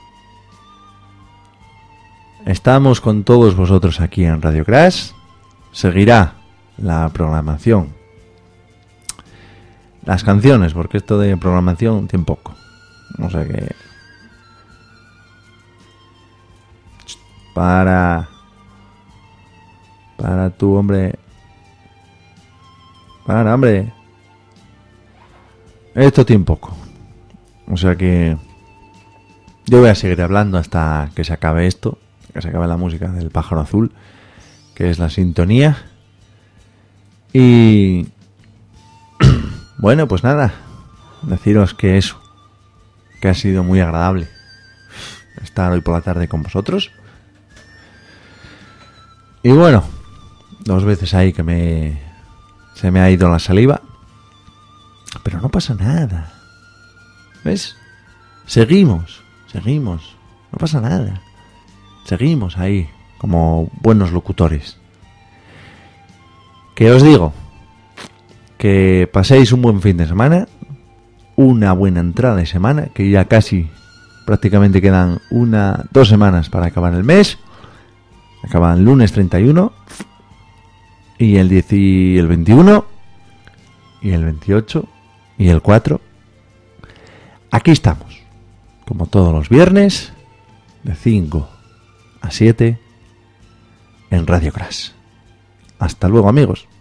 Estamos con todos vosotros aquí en Radio Crash. Seguirá la programación. Las canciones, porque esto de programación tiene poco. O sea que... Para tu hombre. Para, hombre. Esto tiene poco. O sea que yo voy a seguir hablando hasta que se acabe esto. Que se acabe la música del pájaro azul, que es la sintonía. Y bueno, pues nada, deciros que eso, que ha sido muy agradable estar hoy por la tarde con vosotros. Y bueno, 2 veces ahí que se me ha ido la saliva. Pero no pasa nada. ¿Ves? Seguimos. No pasa nada. Seguimos ahí como buenos locutores. Que os digo, que paséis un buen fin de semana, una buena entrada de semana, que ya casi prácticamente quedan 2 semanas para acabar el mes. Acaban el lunes 31 y el 10 y el 21 y el 28 y el 4. Aquí estamos, como todos los viernes, de 5 a 7 en Radio Crash. Hasta luego, amigos.